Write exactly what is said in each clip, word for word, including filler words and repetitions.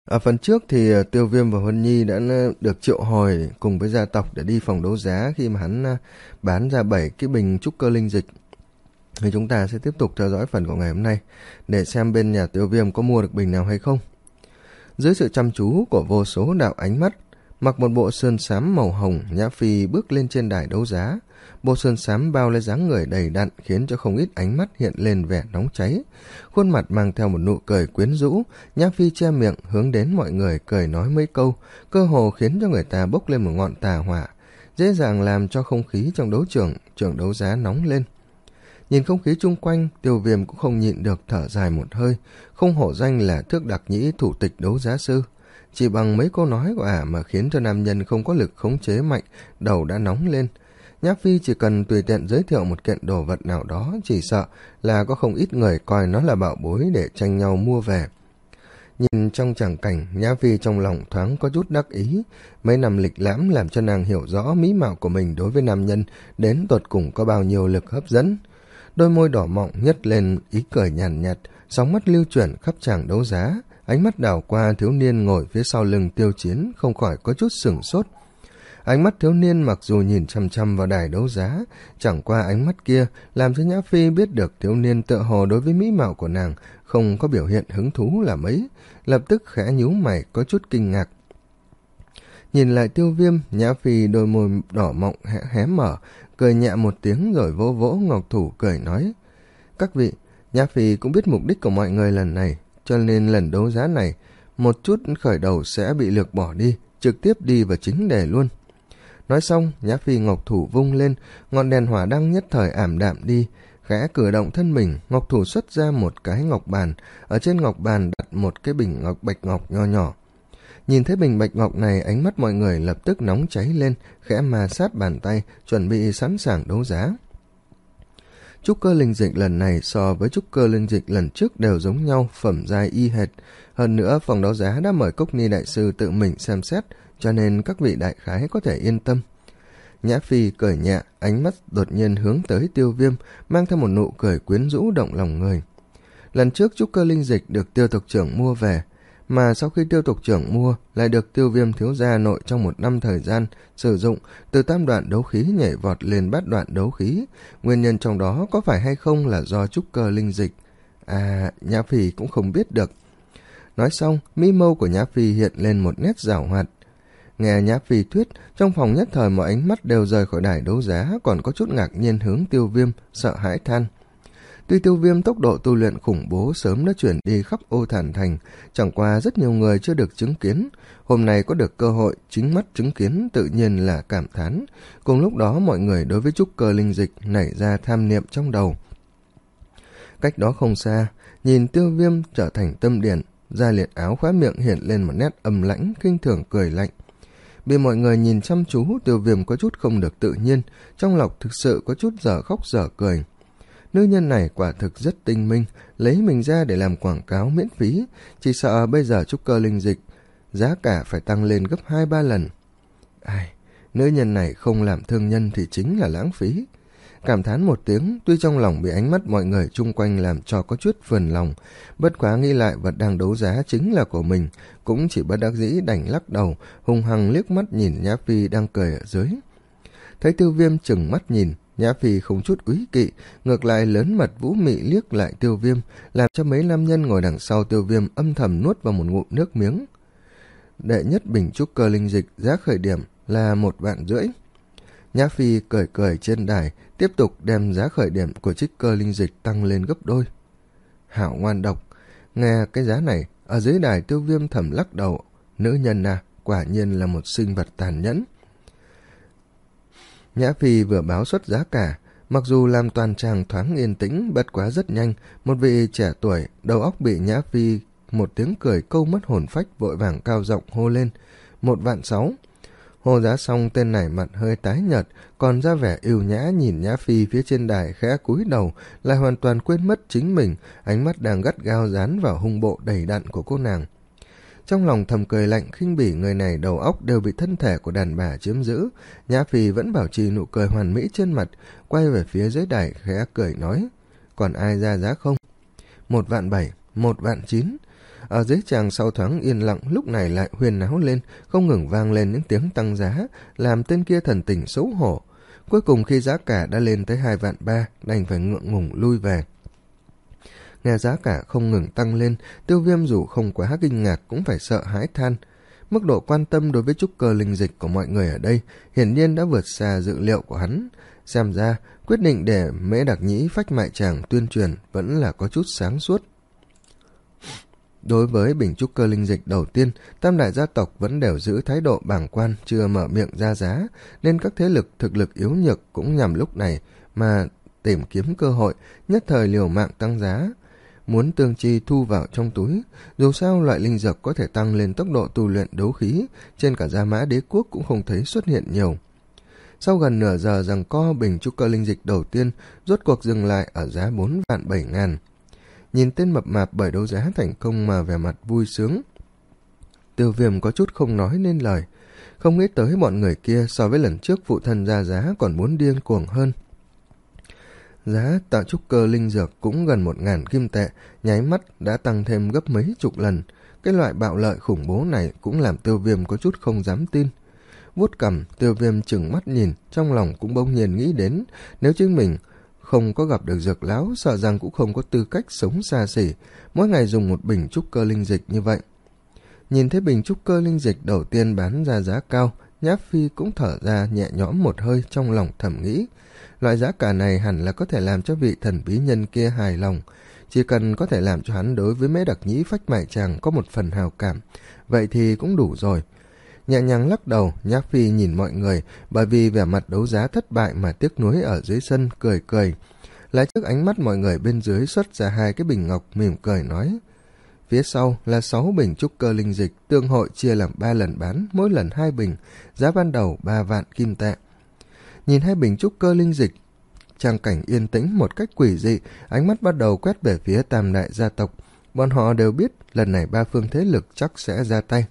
Ở phần trước thì ờ, Tiêu Viêm và Huân Nhi đã ờ, được triệu hồi cùng với gia tộc để đi phòng đấu giá khi mà hắn ờ, bán ra bảy cái bình trúc cơ linh dịch. Thì chúng ta sẽ tiếp tục theo dõi phần của ngày hôm nay để xem bên nhà Tiêu Viêm có mua được bình nào hay không. Dưới sự chăm chú của vô số đạo ánh mắt, mặc một bộ sơn xám màu hồng, Nhã Phi bước lên trên đài đấu giá. Bộ sơn xám bao lấy dáng người đầy đặn khiến cho không ít ánh mắt hiện lên vẻ nóng cháy. Khuôn mặt mang theo một nụ cười quyến rũ, Nhã Phi che miệng hướng đến mọi người cười nói mấy câu, cơ hồ khiến cho người ta bốc lên một ngọn tà hỏa, dễ dàng làm cho không khí trong đấu trường, trường đấu giá nóng lên. Nhìn không khí chung quanh, Tiêu Viêm cũng không nhịn được thở dài một hơi, không hổ danh là thước đặc nhĩ thủ tịch đấu giá sư. Chỉ bằng mấy câu nói của ả mà khiến cho nam nhân không có lực khống chế mạnh, đầu đã nóng lên. Nhã Phi chỉ cần tùy tiện giới thiệu một kiện đồ vật nào đó, chỉ sợ là có không ít người coi nó là bảo bối để tranh nhau mua về. Nhìn trong tràng cảnh, Nhã Phi trong lòng thoáng có chút đắc ý. Mấy năm lịch lãm làm cho nàng hiểu rõ mỹ mạo của mình đối với nam nhân đến tột cùng có bao nhiêu lực hấp dẫn. Đôi môi đỏ mọng nhếch lên ý cười nhàn nhạt, sóng mắt lưu chuyển khắp tràng đấu giá, ánh mắt đảo qua thiếu niên ngồi phía sau lưng Tiêu Chiến, không khỏi có chút sửng sốt. Ánh mắt thiếu niên mặc dù nhìn chăm chăm vào đài đấu giá, chẳng qua ánh mắt kia làm cho Nhã Phi biết được thiếu niên tựa hồ đối với mỹ mạo của nàng không có biểu hiện hứng thú là mấy, lập tức khẽ nhíu mày có chút kinh ngạc. Nhìn lại Tiêu Viêm, Nhã Phi đôi môi đỏ mọng hé, hé mở, cười nhẹ một tiếng rồi vỗ vỗ ngọc thủ cười nói: "Các vị, Nhã Phi cũng biết mục đích của mọi người lần này, cho nên lần đấu giá này, một chút khởi đầu sẽ bị lược bỏ đi, trực tiếp đi vào chính đề luôn." Nói xong, Nhã Phi ngọc thủ vung lên, ngọn đèn hỏa đăng nhất thời ảm đạm đi, khẽ cử động thân mình, ngọc thủ xuất ra một cái ngọc bàn, ở trên ngọc bàn đặt một cái bình ngọc bạch ngọc nho nhỏ. Nhìn thấy bình bạch ngọc này, ánh mắt mọi người lập tức nóng cháy lên, khẽ ma sát bàn tay, chuẩn bị sẵn sàng đấu giá. Trúc cơ linh dịch lần này so với trúc cơ linh dịch lần trước đều giống nhau, phẩm giai y hệt. Hơn nữa, phòng đấu giá đã mời Cốc Ni đại sư tự mình xem xét, cho nên các vị đại khái có thể yên tâm. Nhã Phi cười nhẹ, ánh mắt đột nhiên hướng tới Tiêu Viêm, mang theo một nụ cười quyến rũ động lòng người. Lần trước trúc cơ linh dịch được Tiêu tộc trưởng mua về, mà sau khi Tiêu tộc trưởng mua lại được Tiêu Viêm thiếu gia nội trong một năm thời gian sử dụng, từ tam đoạn đấu khí nhảy vọt lên bát đoạn đấu khí. Nguyên nhân trong đó có phải hay không là do trúc cơ linh dịch? À, Nhã Phi cũng không biết được. Nói xong, mi mâu của Nhã Phi hiện lên một nét giảo hoạt. Nghe Nhã Phi thuyết, trong phòng nhất thời mọi ánh mắt đều rời khỏi đài đấu giá, còn có chút ngạc nhiên hướng Tiêu Viêm, sợ hãi than. Tuy Tiêu Viêm tốc độ tu luyện khủng bố sớm đã chuyển đi khắp Ô Thản Thành, chẳng qua rất nhiều người chưa được chứng kiến. Hôm nay có được cơ hội chính mắt chứng kiến tự nhiên là cảm thán. Cùng lúc đó mọi người đối với trúc cơ linh dịch nảy ra tham niệm trong đầu. Cách đó không xa, nhìn Tiêu Viêm trở thành tâm điện, Gia Liệt áo khóa miệng hiện lên một nét âm lãnh, khinh thường cười lạnh. Bị mọi người nhìn chăm chú, Tiêu Viêm có chút không được tự nhiên, trong lòng thực sự có chút dở khóc dở cười. Nữ nhân này quả thực rất tinh minh, lấy mình ra để làm quảng cáo miễn phí, chỉ sợ bây giờ trúc cơ linh dịch giá cả phải tăng lên gấp hai ba lần. Ai, nữ nhân này không làm thương nhân thì chính là lãng phí. Cảm thán một tiếng, tuy trong lòng bị ánh mắt mọi người chung quanh làm cho có chút phiền lòng, bất quá nghĩ lại vật đang đấu giá chính là của mình, cũng chỉ bất đắc dĩ đành lắc đầu, hung hăng liếc mắt nhìn Nhã Phi đang cười ở dưới. Thấy Tiêu Viêm chừng mắt nhìn, Nhã Phi không chút úy kỵ, ngược lại lớn mật vũ mị liếc lại Tiêu Viêm, làm cho mấy nam nhân ngồi đằng sau Tiêu Viêm âm thầm nuốt vào một ngụm nước miếng. Đệ nhất bình trúc cơ linh dịch giá khởi điểm là một vạn rưỡi. Nhã Phi cười cười trên đài, tiếp tục đem giá khởi điểm của trích cơ linh dịch tăng lên gấp đôi. Hảo ngoan độc, nghe cái giá này, ở dưới đài Tiêu Viêm thầm lắc đầu, nữ nhân à, quả nhiên là một sinh vật tàn nhẫn. Nhã Phi vừa báo xuất giá cả, mặc dù làm toàn tràng thoáng yên tĩnh, bất quá rất nhanh, một vị trẻ tuổi, đầu óc bị Nhã Phi một tiếng cười câu mất hồn phách vội vàng cao giọng hô lên, một vạn sáu. Hô giá xong, tên này mặt hơi tái nhợt, còn ra vẻ yêu nhã nhìn Nhã Phi phía trên đài khẽ cúi đầu, lại hoàn toàn quên mất chính mình, ánh mắt đang gắt gao dán vào hung bộ đầy đặn của cô nàng. Trong lòng thầm cười lạnh khinh bỉ người này đầu óc đều bị thân thể của đàn bà chiếm giữ. Nhã Phi vẫn bảo trì nụ cười hoàn mỹ trên mặt, quay về phía dưới đài khẽ cười nói, còn ai ra giá không? Một vạn bảy, một vạn chín. Ở dưới tràng sau thoáng yên lặng, lúc này lại huyên náo lên, không ngừng vang lên những tiếng tăng giá, làm tên kia thần tình xấu hổ. Cuối cùng khi giá cả đã lên tới hai vạn ba, đành phải ngượng ngùng lui về. Nghe giá cả không ngừng tăng lên, Tiêu Viêm dù không quá kinh ngạc cũng phải sợ hãi than. Mức độ quan tâm đối với trúc cơ linh dịch của mọi người ở đây hiển nhiên đã vượt xa dự liệu của hắn. Xem ra, quyết định để Mễ Đặc Nhĩ phách mại tràng tuyên truyền vẫn là có chút sáng suốt. Đối với bình trúc cơ linh dịch đầu tiên, tam đại gia tộc vẫn đều giữ thái độ bàng quan, chưa mở miệng ra giá, nên các thế lực thực lực yếu nhược cũng nhằm lúc này mà tìm kiếm cơ hội, nhất thời liều mạng tăng giá, muốn tương chi thu vào trong túi. Dù sao loại linh dược có thể tăng lên tốc độ tu luyện đấu khí, trên cả Gia Mã Đế quốc cũng không thấy xuất hiện nhiều. Sau gần nửa giờ giằng co, bình trúc cơ linh dịch đầu tiên rốt cuộc dừng lại ở giá bốn vạn bảy ngàn. Nhìn tên mập mạp bởi đấu giá thành công mà vẻ mặt vui sướng, Tiêu Viêm có chút không nói nên lời. Không nghĩ tới bọn người kia so với lần trước phụ thân ra giá còn muốn điên cuồng hơn. Giá tạo trúc cơ linh dược cũng gần một ngàn kim tệ, nháy mắt đã tăng thêm gấp mấy chục lần. Cái loại bạo lợi khủng bố này cũng làm Tiêu Viêm có chút không dám tin. Vuốt cằm, Tiêu Viêm chừng mắt nhìn, trong lòng cũng bỗng nhiên nghĩ đến, nếu chính mình không có gặp được dược lão, sợ rằng cũng không có tư cách sống xa xỉ, mỗi ngày dùng một bình trúc cơ linh dịch như vậy. Nhìn thấy bình trúc cơ linh dịch đầu tiên bán ra giá cao, Nhã Phi cũng thở ra nhẹ nhõm một hơi, trong lòng thầm nghĩ. Loại giá cả này hẳn là có thể làm cho vị thần bí nhân kia hài lòng. Chỉ cần có thể làm cho hắn đối với Mễ Đặc Nhĩ phách mại tràng có một phần hào cảm, vậy thì cũng đủ rồi. Nhẹ nhàng lắc đầu, Nhã Phi nhìn mọi người, bởi vì vẻ mặt đấu giá thất bại mà tiếc nuối ở dưới sân, cười cười. Lại trước ánh mắt mọi người bên dưới xuất ra hai cái bình ngọc, mỉm cười nói. Phía sau là sáu bình trúc cơ linh dịch, tương hội chia làm ba lần bán, mỗi lần hai bình, giá ban đầu ba vạn kim tệ. Nhìn hai bình trúc cơ linh dịch, trang cảnh yên tĩnh một cách quỷ dị, ánh mắt bắt đầu quét về phía tam đại gia tộc. Bọn họ đều biết lần này ba phương thế lực chắc sẽ ra tay.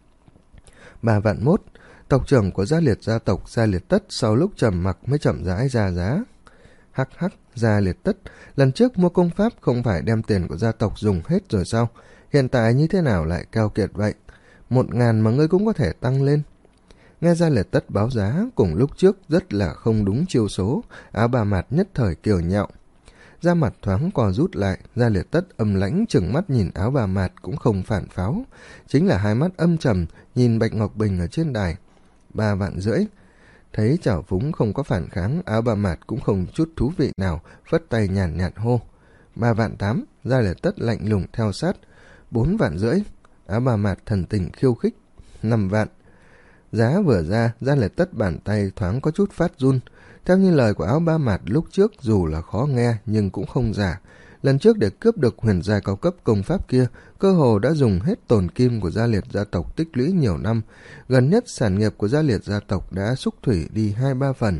Ba vạn mốt, tộc trưởng của Gia Liệt gia tộc Gia Liệt Tất sau lúc trầm mặc mới chậm rãi ra giá. Hắc hắc, Gia Liệt Tất, lần trước mua công pháp không phải đem tiền của gia tộc dùng hết rồi sao? Hiện tại như thế nào lại cao kiệt vậy? Một ngàn mà ngươi cũng có thể tăng lên. Nghe Gia Liệt Tất báo giá, cùng lúc trước rất là không đúng chiêu số, Áo Bà Mạt nhất thời kiều nhạo. Da mặt thoáng co rút lại, Gia Liệt Tất âm lãnh chừng mắt nhìn Áo Bà Mạt cũng không phản pháo, chính là hai mắt âm trầm nhìn Bạch Ngọc Bình ở trên đài. Ba vạn rưỡi. Thấy Trảo Phúng không có phản kháng, Áo Bà Mạt cũng không chút thú vị nào, phất tay nhàn nhạt hô. Ba vạn tám. Gia Liệt Tất lạnh lùng theo sát. Bốn vạn rưỡi. Áo Bà Mạt thần tình khiêu khích. Năm vạn. Giá vừa ra, Gia Liệt Tất bàn tay thoáng có chút phát run. Theo như lời của Áo Ba Mạt lúc trước, dù là khó nghe nhưng cũng không giả. Lần trước để cướp được huyền giai cao cấp công pháp kia, cơ hồ đã dùng hết tồn kim của Gia Liệt gia tộc tích lũy nhiều năm. Gần nhất sản nghiệp của Gia Liệt gia tộc đã xúc thủy đi hai ba phần.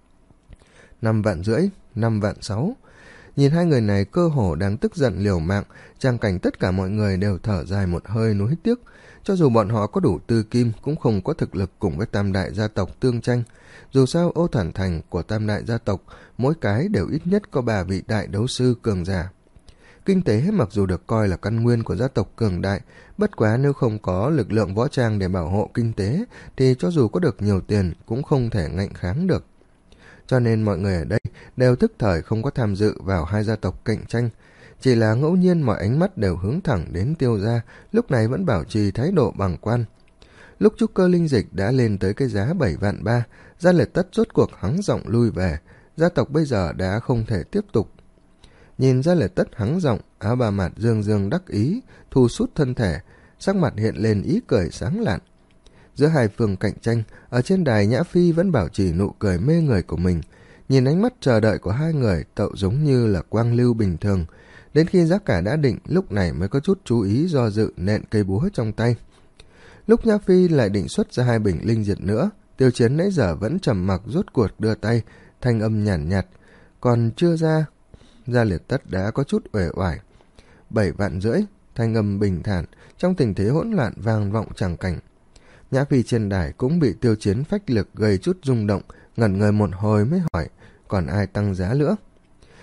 Năm vạn rưỡi, năm vạn sáu. Nhìn hai người này cơ hồ đang tức giận liều mạng, trang cảnh tất cả mọi người đều thở dài một hơi nuối tiếc. Cho dù bọn họ có đủ tư kim cũng không có thực lực cùng với tam đại gia tộc tương tranh. Dù sao Ô Thản Thành của tam đại gia tộc, mỗi cái đều ít nhất có ba vị đại đấu sư cường giả. Kinh tế mặc dù được coi là căn nguyên của gia tộc cường đại, bất quá nếu không có lực lượng võ trang để bảo hộ kinh tế, thì cho dù có được nhiều tiền cũng không thể ngạnh kháng được. Cho nên mọi người ở đây đều thức thời không có tham dự vào hai gia tộc cạnh tranh. Chỉ là ngẫu nhiên mọi ánh mắt đều hướng thẳng đến Tiêu gia, lúc này vẫn bảo trì thái độ bằng quan. Lúc trúc cơ linh dịch đã lên tới cái giá bảy vạn ba, Gia Liệt Tất rốt cuộc hắng giọng lui về. Gia tộc bây giờ đã không thể tiếp tục. Nhìn Gia Liệt Tất hắng giọng, Áo Bà Mạt dương dương đắc ý, thu sút thân thể, sắc mặt hiện lên ý cười sáng lạn. Giữa hai phương cạnh tranh, ở trên đài Nhã Phi vẫn bảo trì nụ cười mê người của mình. Nhìn ánh mắt chờ đợi của hai người tậu giống như là quang lưu bình thường. Đến khi giá cả đã định, lúc này mới có chút chú ý do dự nện cây búa trong tay. Lúc Nhã Phi lại định xuất ra hai bình linh diệt nữa, Tiêu Chiến nãy giờ vẫn trầm mặc rốt cuộc đưa tay, thanh âm nhàn nhạt, nhạt, còn chưa ra. Gia Liệt Tất đã có chút uể oải. Bảy vạn rưỡi, thanh âm bình thản, trong tình thế hỗn loạn vang vọng tràng cảnh. Nhã Phi trên đài cũng bị Tiêu Chiến phách lực gây chút rung động, ngẩn người một hồi mới hỏi, còn ai tăng giá nữa?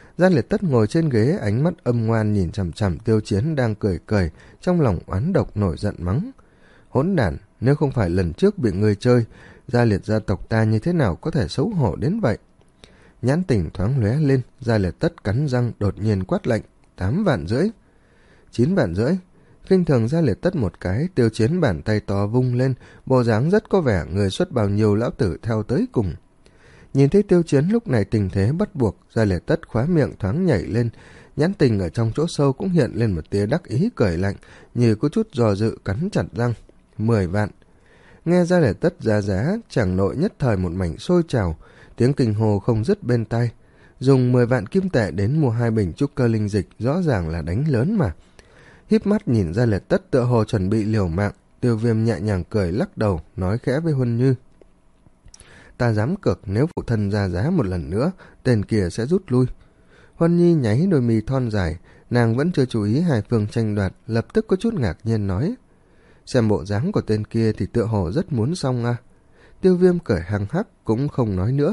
Gia Liệt Tất ngồi trên ghế, ánh mắt âm ngoan nhìn chằm chằm Tiêu Chiến đang cười cười, trong lòng oán độc nổi giận mắng. Hỗn đản, nếu không phải lần trước bị người chơi, Gia Liệt gia tộc ta như thế nào có thể xấu hổ đến vậy? Nhãn tình thoáng lóe lên, Gia Liệt Tất cắn răng đột nhiên quát lệnh, tám vạn rưỡi. Chín vạn rưỡi. Khinh thường Gia Liệt Tất một cái, Tiêu Chiến bàn tay to vung lên, bộ dáng rất có vẻ người xuất bao nhiêu lão tử theo tới cùng. Nhìn thấy Tiêu Chiến lúc này tình thế bắt buộc, Gia Liệt Tất khóa miệng thoáng nhảy lên, nhãn tình ở trong chỗ sâu cũng hiện lên một tia đắc ý cười lạnh, như có chút dò dự cắn chặt răng. Mười vạn. Nghe Gia Liệt Tất ra giá, chàng nội nhất thời một mảnh sôi trào, tiếng kinh hô không dứt bên tai. Dùng mười vạn kim tệ đến mua hai bình trúc cơ linh dịch rõ ràng là đánh lớn mà. Híp mắt nhìn Gia Liệt Tất tựa hồ chuẩn bị liều mạng, Tiêu Viêm nhẹ nhàng cười lắc đầu, nói khẽ với Huân Như. Ta dám cược nếu phụ thân ra giá một lần nữa, tên kia sẽ rút lui. Huân Nhi nháy đôi mì thon dài, nàng vẫn chưa chú ý hai phương tranh đoạt, lập tức có chút ngạc nhiên nói. Xem bộ dáng của tên kia thì tựa hồ rất muốn xong à. Tiêu Viêm cười hăng hắc cũng không nói nữa.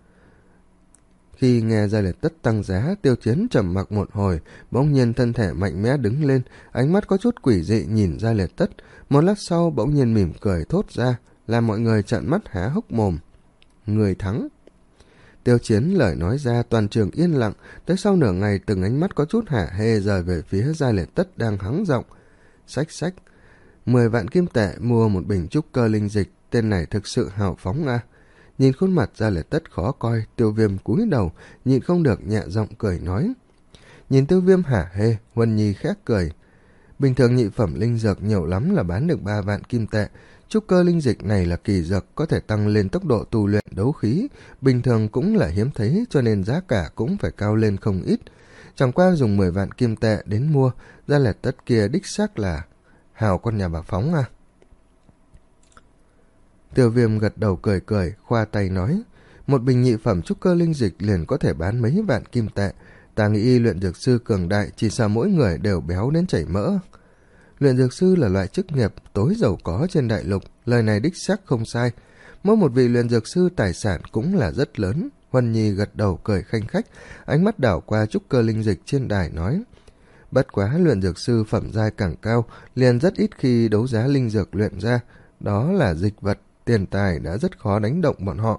Khi nghe Gia Liệt Tất tăng giá, Tiêu Chiến trầm mặc một hồi, bỗng nhiên thân thể mạnh mẽ đứng lên, ánh mắt có chút quỷ dị nhìn Gia Liệt Tất, một lát sau bỗng nhiên mỉm cười thốt ra, làm mọi người trợn mắt há hốc mồm. Người thắng. Tiêu Chiến lời nói ra, toàn trường yên lặng, tới sau nửa ngày từng ánh mắt có chút hả hê rời về phía Gia Liệt Tất đang hắng giọng. Xách xách. Mười vạn kim tệ mua một bình trúc cơ linh dịch, tên này thực sự hào phóng à. Nhìn khuôn mặt Gia Liệt Tất khó coi, Tiêu Viêm cúi đầu, nhịn không được nhẹ giọng cười nói. Nhìn Tiêu Viêm hả hê, Huân Nhi khét cười. Bình thường nhị phẩm linh dược nhiều lắm là bán được ba vạn kim tệ, trúc cơ linh dịch này là kỳ dược có thể tăng lên tốc độ tu luyện đấu khí, bình thường cũng là hiếm thấy cho nên giá cả cũng phải cao lên không ít. Chẳng qua dùng mười vạn kim tệ đến mua, Gia Liệt Tất kia đích xác là hào con nhà bà phóng à. Tiêu Viêm gật đầu cười cười, khoa tay nói, một bình nhị phẩm trúc cơ linh dịch liền có thể bán mấy vạn kim tệ, ta nghĩ luyện dược sư cường đại chỉ sợ mỗi người đều béo đến chảy mỡ. Luyện dược sư là loại chức nghiệp tối giàu có trên đại lục, lời này đích xác không sai. Mỗi một vị luyện dược sư tài sản cũng là rất lớn. Huân Nhi gật đầu cười khanh khách, ánh mắt đảo qua trúc cơ linh dịch trên đài nói. Bất quá luyện dược sư phẩm giai càng cao, liền rất ít khi đấu giá linh dược luyện ra. Đó là dịch vật, tiền tài đã rất khó đánh động bọn họ.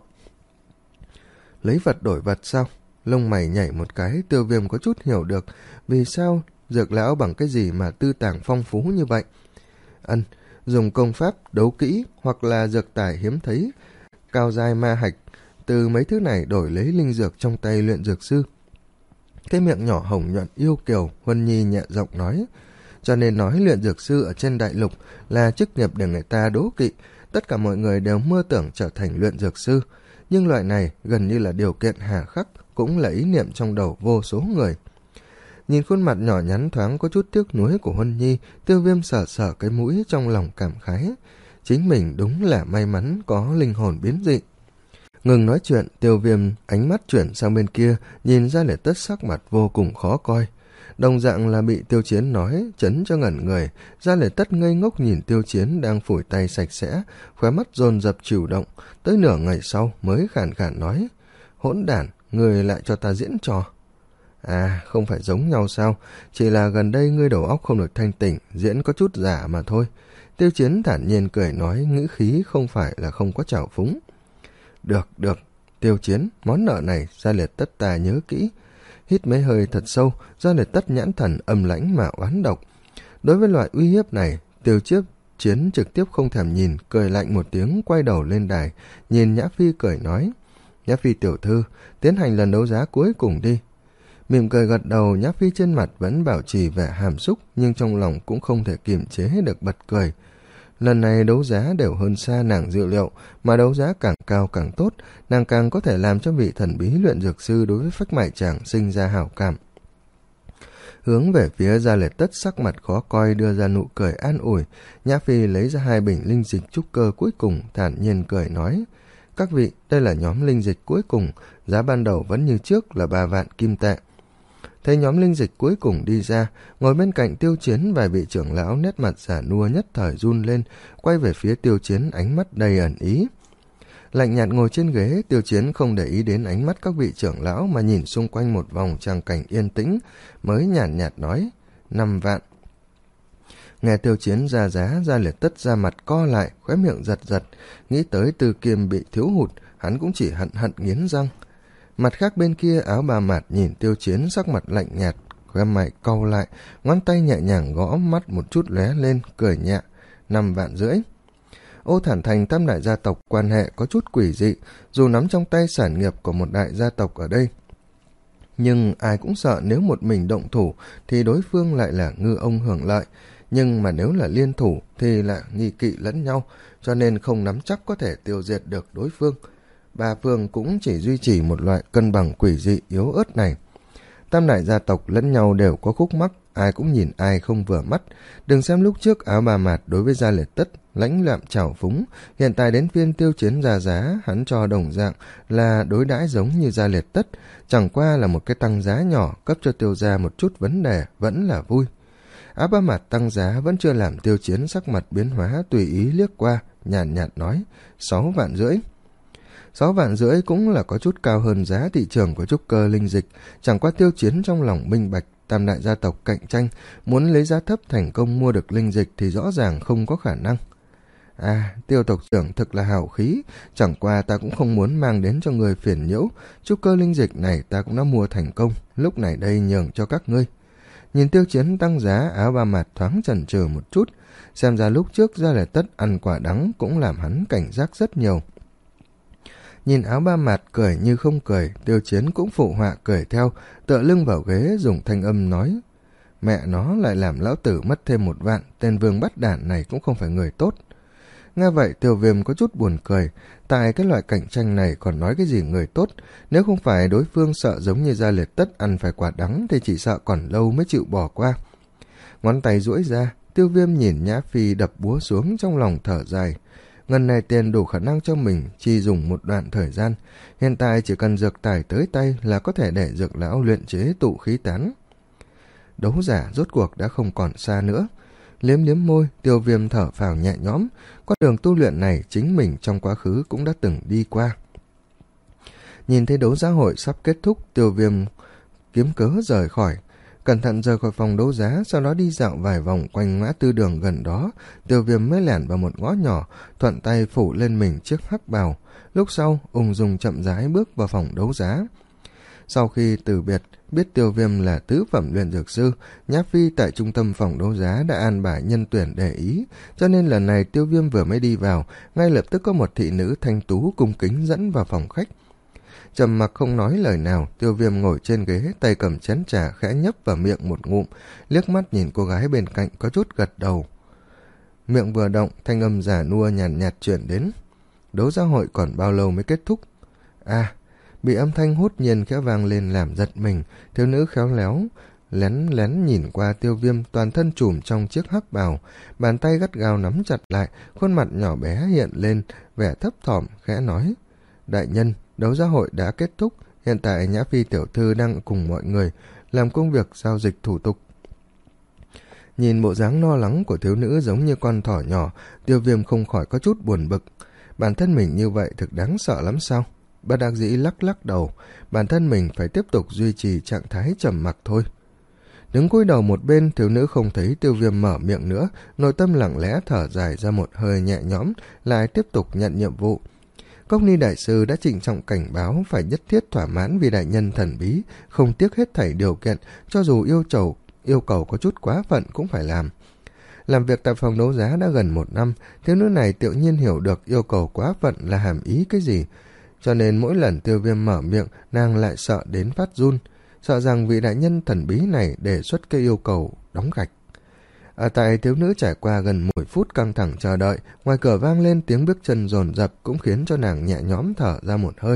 Lấy vật đổi vật sao? Lông mày nhảy một cái, Tiêu Viêm có chút hiểu được vì sao dược lão bằng cái gì mà tư tàng phong phú như vậy. Ân, dùng công pháp đấu kỹ hoặc là dược tài hiếm thấy, cao giai ma hạch, từ mấy thứ này đổi lấy linh dược trong tay luyện dược sư. Cái miệng nhỏ hồng nhuận yêu kiều, Huân Nhi nhẹ giọng nói, cho nên nói luyện dược sư ở trên đại lục là chức nghiệp để người ta đố kỵ, tất cả mọi người đều mơ tưởng trở thành luyện dược sư, nhưng loại này gần như là điều kiện hà khắc, cũng là ý niệm trong đầu vô số người. Nhìn khuôn mặt nhỏ nhắn thoáng có chút tiếc nuối của Huân Nhi, Tiêu Viêm sờ sờ cái mũi trong lòng cảm khái. Chính mình đúng là may mắn có linh hồn biến dị. Ngừng nói chuyện, Tiêu Viêm ánh mắt chuyển sang bên kia, nhìn Gia Liệt Tất sắc mặt vô cùng khó coi. Đồng dạng là bị Tiêu Chiến nói, chấn cho ngẩn người, Gia Liệt Tất ngây ngốc nhìn Tiêu Chiến đang phủi tay sạch sẽ, khóe mắt dồn dập chịu động, tới nửa ngày sau mới khàn khàn nói, hỗn đản, người lại cho ta diễn trò. À, không phải giống nhau sao, chỉ là gần đây ngươi đầu óc không được thanh tỉnh, diễn có chút giả mà thôi. Tiêu Chiến thản nhiên cười nói, ngữ khí không phải là không có trào phúng. Được, được, Tiêu Chiến, món nợ này Gia Liệt Tất ta nhớ kỹ. Hít mấy hơi thật sâu, Gia Liệt Tất nhãn thần âm lãnh mà oán độc. Đối với loại uy hiếp này, Tiêu Chiếp Chiến trực tiếp không thèm nhìn, cười lạnh một tiếng, quay đầu lên đài, nhìn Nhã Phi cười nói, Nhã Phi tiểu thư, tiến hành lần đấu giá cuối cùng đi. Mỉm cười gật đầu, Nhã Phi trên mặt vẫn bảo trì vẻ hàm xúc, nhưng trong lòng cũng không thể kiềm chế được bật cười. Lần này đấu giá đều hơn xa nàng dự liệu, mà đấu giá càng cao càng tốt, nàng càng có thể làm cho vị thần bí luyện dược sư đối với phách mại chàng sinh ra hảo cảm. Hướng về phía Gia Liệt Tất sắc mặt khó coi đưa ra nụ cười an ủi, Nhã Phi lấy ra hai bình linh dịch trúc cơ cuối cùng, thản nhiên cười nói, các vị, đây là nhóm linh dịch cuối cùng, giá ban đầu vẫn như trước là ba vạn kim tệ. Thấy nhóm linh dịch cuối cùng đi ra, ngồi bên cạnh Tiêu Chiến vài vị trưởng lão nét mặt già nua nhất thời run lên, quay về phía Tiêu Chiến ánh mắt đầy ẩn ý. Lạnh nhạt ngồi trên ghế, Tiêu Chiến không để ý đến ánh mắt các vị trưởng lão mà nhìn xung quanh một vòng tràng cảnh yên tĩnh, mới nhàn nhạt, nhạt nói, năm vạn. Nghe Tiêu Chiến ra giá, Gia Liệt Tất ra mặt co lại, khóe miệng giật giật, nghĩ tới Từ Kiềm bị thiếu hụt, hắn cũng chỉ hận hận nghiến răng. Mặt khác bên kia, Áo Ba Mạt nhìn Tiêu Chiến sắc mặt lạnh nhạt, khóe mày cau lại, ngón tay nhẹ nhàng gõ mắt một chút lóe lên, cười nhẹ, năm vạn rưỡi. Ô Thản Thành tam đại gia tộc quan hệ có chút quỷ dị, dù nắm trong tay sản nghiệp của một đại gia tộc ở đây. Nhưng ai cũng sợ nếu một mình động thủ thì đối phương lại là ngư ông hưởng lợi, nhưng mà nếu là liên thủ thì lại nghi kỵ lẫn nhau, cho nên không nắm chắc có thể tiêu diệt được đối phương. Ba phương cũng chỉ duy trì một loại cân bằng quỷ dị yếu ớt này. Tam đại gia tộc lẫn nhau đều có khúc mắc, ai cũng nhìn ai không vừa mắt. Đừng xem lúc trước Áo Ba Mạt đối với Gia Liệt Tất lãnh lạm trào phúng, hiện tại đến phiên Tiêu Chiến ra giá, hắn cho đồng dạng là đối đãi giống như Gia Liệt Tất, chẳng qua là một cái tăng giá nhỏ cấp cho Tiêu gia một chút vấn đề, vẫn là vui. Áo Ba Mạt tăng giá vẫn chưa làm Tiêu Chiến sắc mặt biến hóa, tùy ý liếc qua, nhàn nhạt, nhạt nói, sáu vạn rưỡi. Sáu vạn rưỡi cũng là có chút cao hơn giá thị trường của trúc cơ linh dịch, chẳng qua Tiêu Chiến trong lòng minh bạch, tam đại gia tộc cạnh tranh, muốn lấy giá thấp thành công mua được linh dịch thì rõ ràng không có khả năng. À, Tiêu tộc trưởng thực là hào khí, chẳng qua ta cũng không muốn mang đến cho người phiền nhiễu, trúc cơ linh dịch này ta cũng đã mua thành công, lúc này đây nhường cho các ngươi. Nhìn Tiêu Chiến tăng giá, Áo Ba Mạt thoáng chần chừ một chút, xem ra lúc trước Gia Liệt Tất ăn quả đắng cũng làm hắn cảnh giác rất nhiều. Nhìn Áo Ba Mạt cười như không cười, Tiêu Chiến cũng phụ họa cười theo, tựa lưng vào ghế dùng thanh âm nói, mẹ nó lại làm lão tử mất thêm một vạn, tên vương bắt đản này cũng không phải người tốt. Nghe vậy Tiêu Viêm có chút buồn cười, tại cái loại cạnh tranh này còn nói cái gì người tốt, nếu không phải đối phương sợ giống như Gia Liệt Tất ăn phải quả đắng thì chỉ sợ còn lâu mới chịu bỏ qua. Ngón tay duỗi ra, Tiêu Viêm nhìn Nhã Phi đập búa xuống, trong lòng thở dài. Ngân này tiền đủ khả năng cho mình chỉ dùng một đoạn thời gian, hiện tại chỉ cần dược tài tới tay là có thể để dược lão luyện chế tụ khí tán. Đấu giả rốt cuộc đã không còn xa nữa. Liếm liếm môi, Tiêu Viêm thở phào nhẹ nhõm, con đường tu luyện này chính mình trong quá khứ cũng đã từng đi qua. Nhìn thấy đấu giá hội sắp kết thúc, Tiêu Viêm kiếm cớ rời khỏi, cẩn thận rời khỏi phòng đấu giá, sau đó đi dạo vài vòng quanh ngã tư đường gần đó. Tiêu Viêm mới lẻn vào một ngõ nhỏ, thuận tay phủ lên mình chiếc hắc bào, lúc sau ung dung chậm rãi bước vào phòng đấu giá. Sau khi từ biệt, biết Tiêu Viêm là tứ phẩm luyện dược sư, Nhã Phi tại trung tâm phòng đấu giá đã an bài nhân tuyển để ý, cho nên lần này Tiêu Viêm vừa mới đi vào, ngay lập tức có một thị nữ thanh tú cung kính dẫn vào phòng khách. Trầm mặc không nói lời nào, Tiêu Viêm ngồi trên ghế, tay cầm chén trà khẽ nhấp vào miệng một ngụm, liếc mắt nhìn cô gái bên cạnh có chút gật đầu. Miệng vừa động, thanh âm già nua nhàn nhạt, nhạt chuyển đến. Đấu giá hội còn bao lâu mới kết thúc? À, bị âm thanh hốt nhiên khẽ vang lên làm giật mình, thiếu nữ khéo léo lén lén nhìn qua Tiêu Viêm, toàn thân trùm trong chiếc hắc bào, bàn tay gắt gao nắm chặt lại, khuôn mặt nhỏ bé hiện lên vẻ thấp thỏm, khẽ nói: đại nhân, đấu giá hội đã kết thúc, hiện tại Nhã Phi tiểu thư đang cùng mọi người làm công việc giao dịch thủ tục. Nhìn bộ dáng lo lắng của thiếu nữ giống như con thỏ nhỏ, Tiêu Viêm không khỏi có chút buồn bực. Bản thân mình như vậy thực đáng sợ lắm sao? Bất đắc dĩ lắc lắc đầu, bản thân mình phải tiếp tục duy trì trạng thái trầm mặc thôi. Đứng cúi đầu một bên, thiếu nữ không thấy Tiêu Viêm mở miệng nữa, nội tâm lặng lẽ thở dài ra một hơi nhẹ nhõm, lại tiếp tục nhận nhiệm vụ. Cốc Ni đại sư đã trịnh trọng cảnh báo phải nhất thiết thỏa mãn vì đại nhân thần bí, không tiếc hết thảy điều kiện, cho dù yêu cầu yêu cầu có chút quá phận cũng phải làm. Làm việc tại phòng đấu giá đã gần một năm, thiếu nữ này tự nhiên hiểu được yêu cầu quá phận là hàm ý cái gì, cho nên mỗi lần Tiêu Viêm mở miệng, nàng lại sợ đến phát run, sợ rằng vị đại nhân thần bí này đề xuất cái yêu cầu đóng gạch. Ở tại thiếu nữ trải qua gần mười phút căng thẳng chờ đợi, ngoài cửa vang lên tiếng bước chân dồn dập cũng khiến cho nàng nhẹ nhõm thở ra một hơi.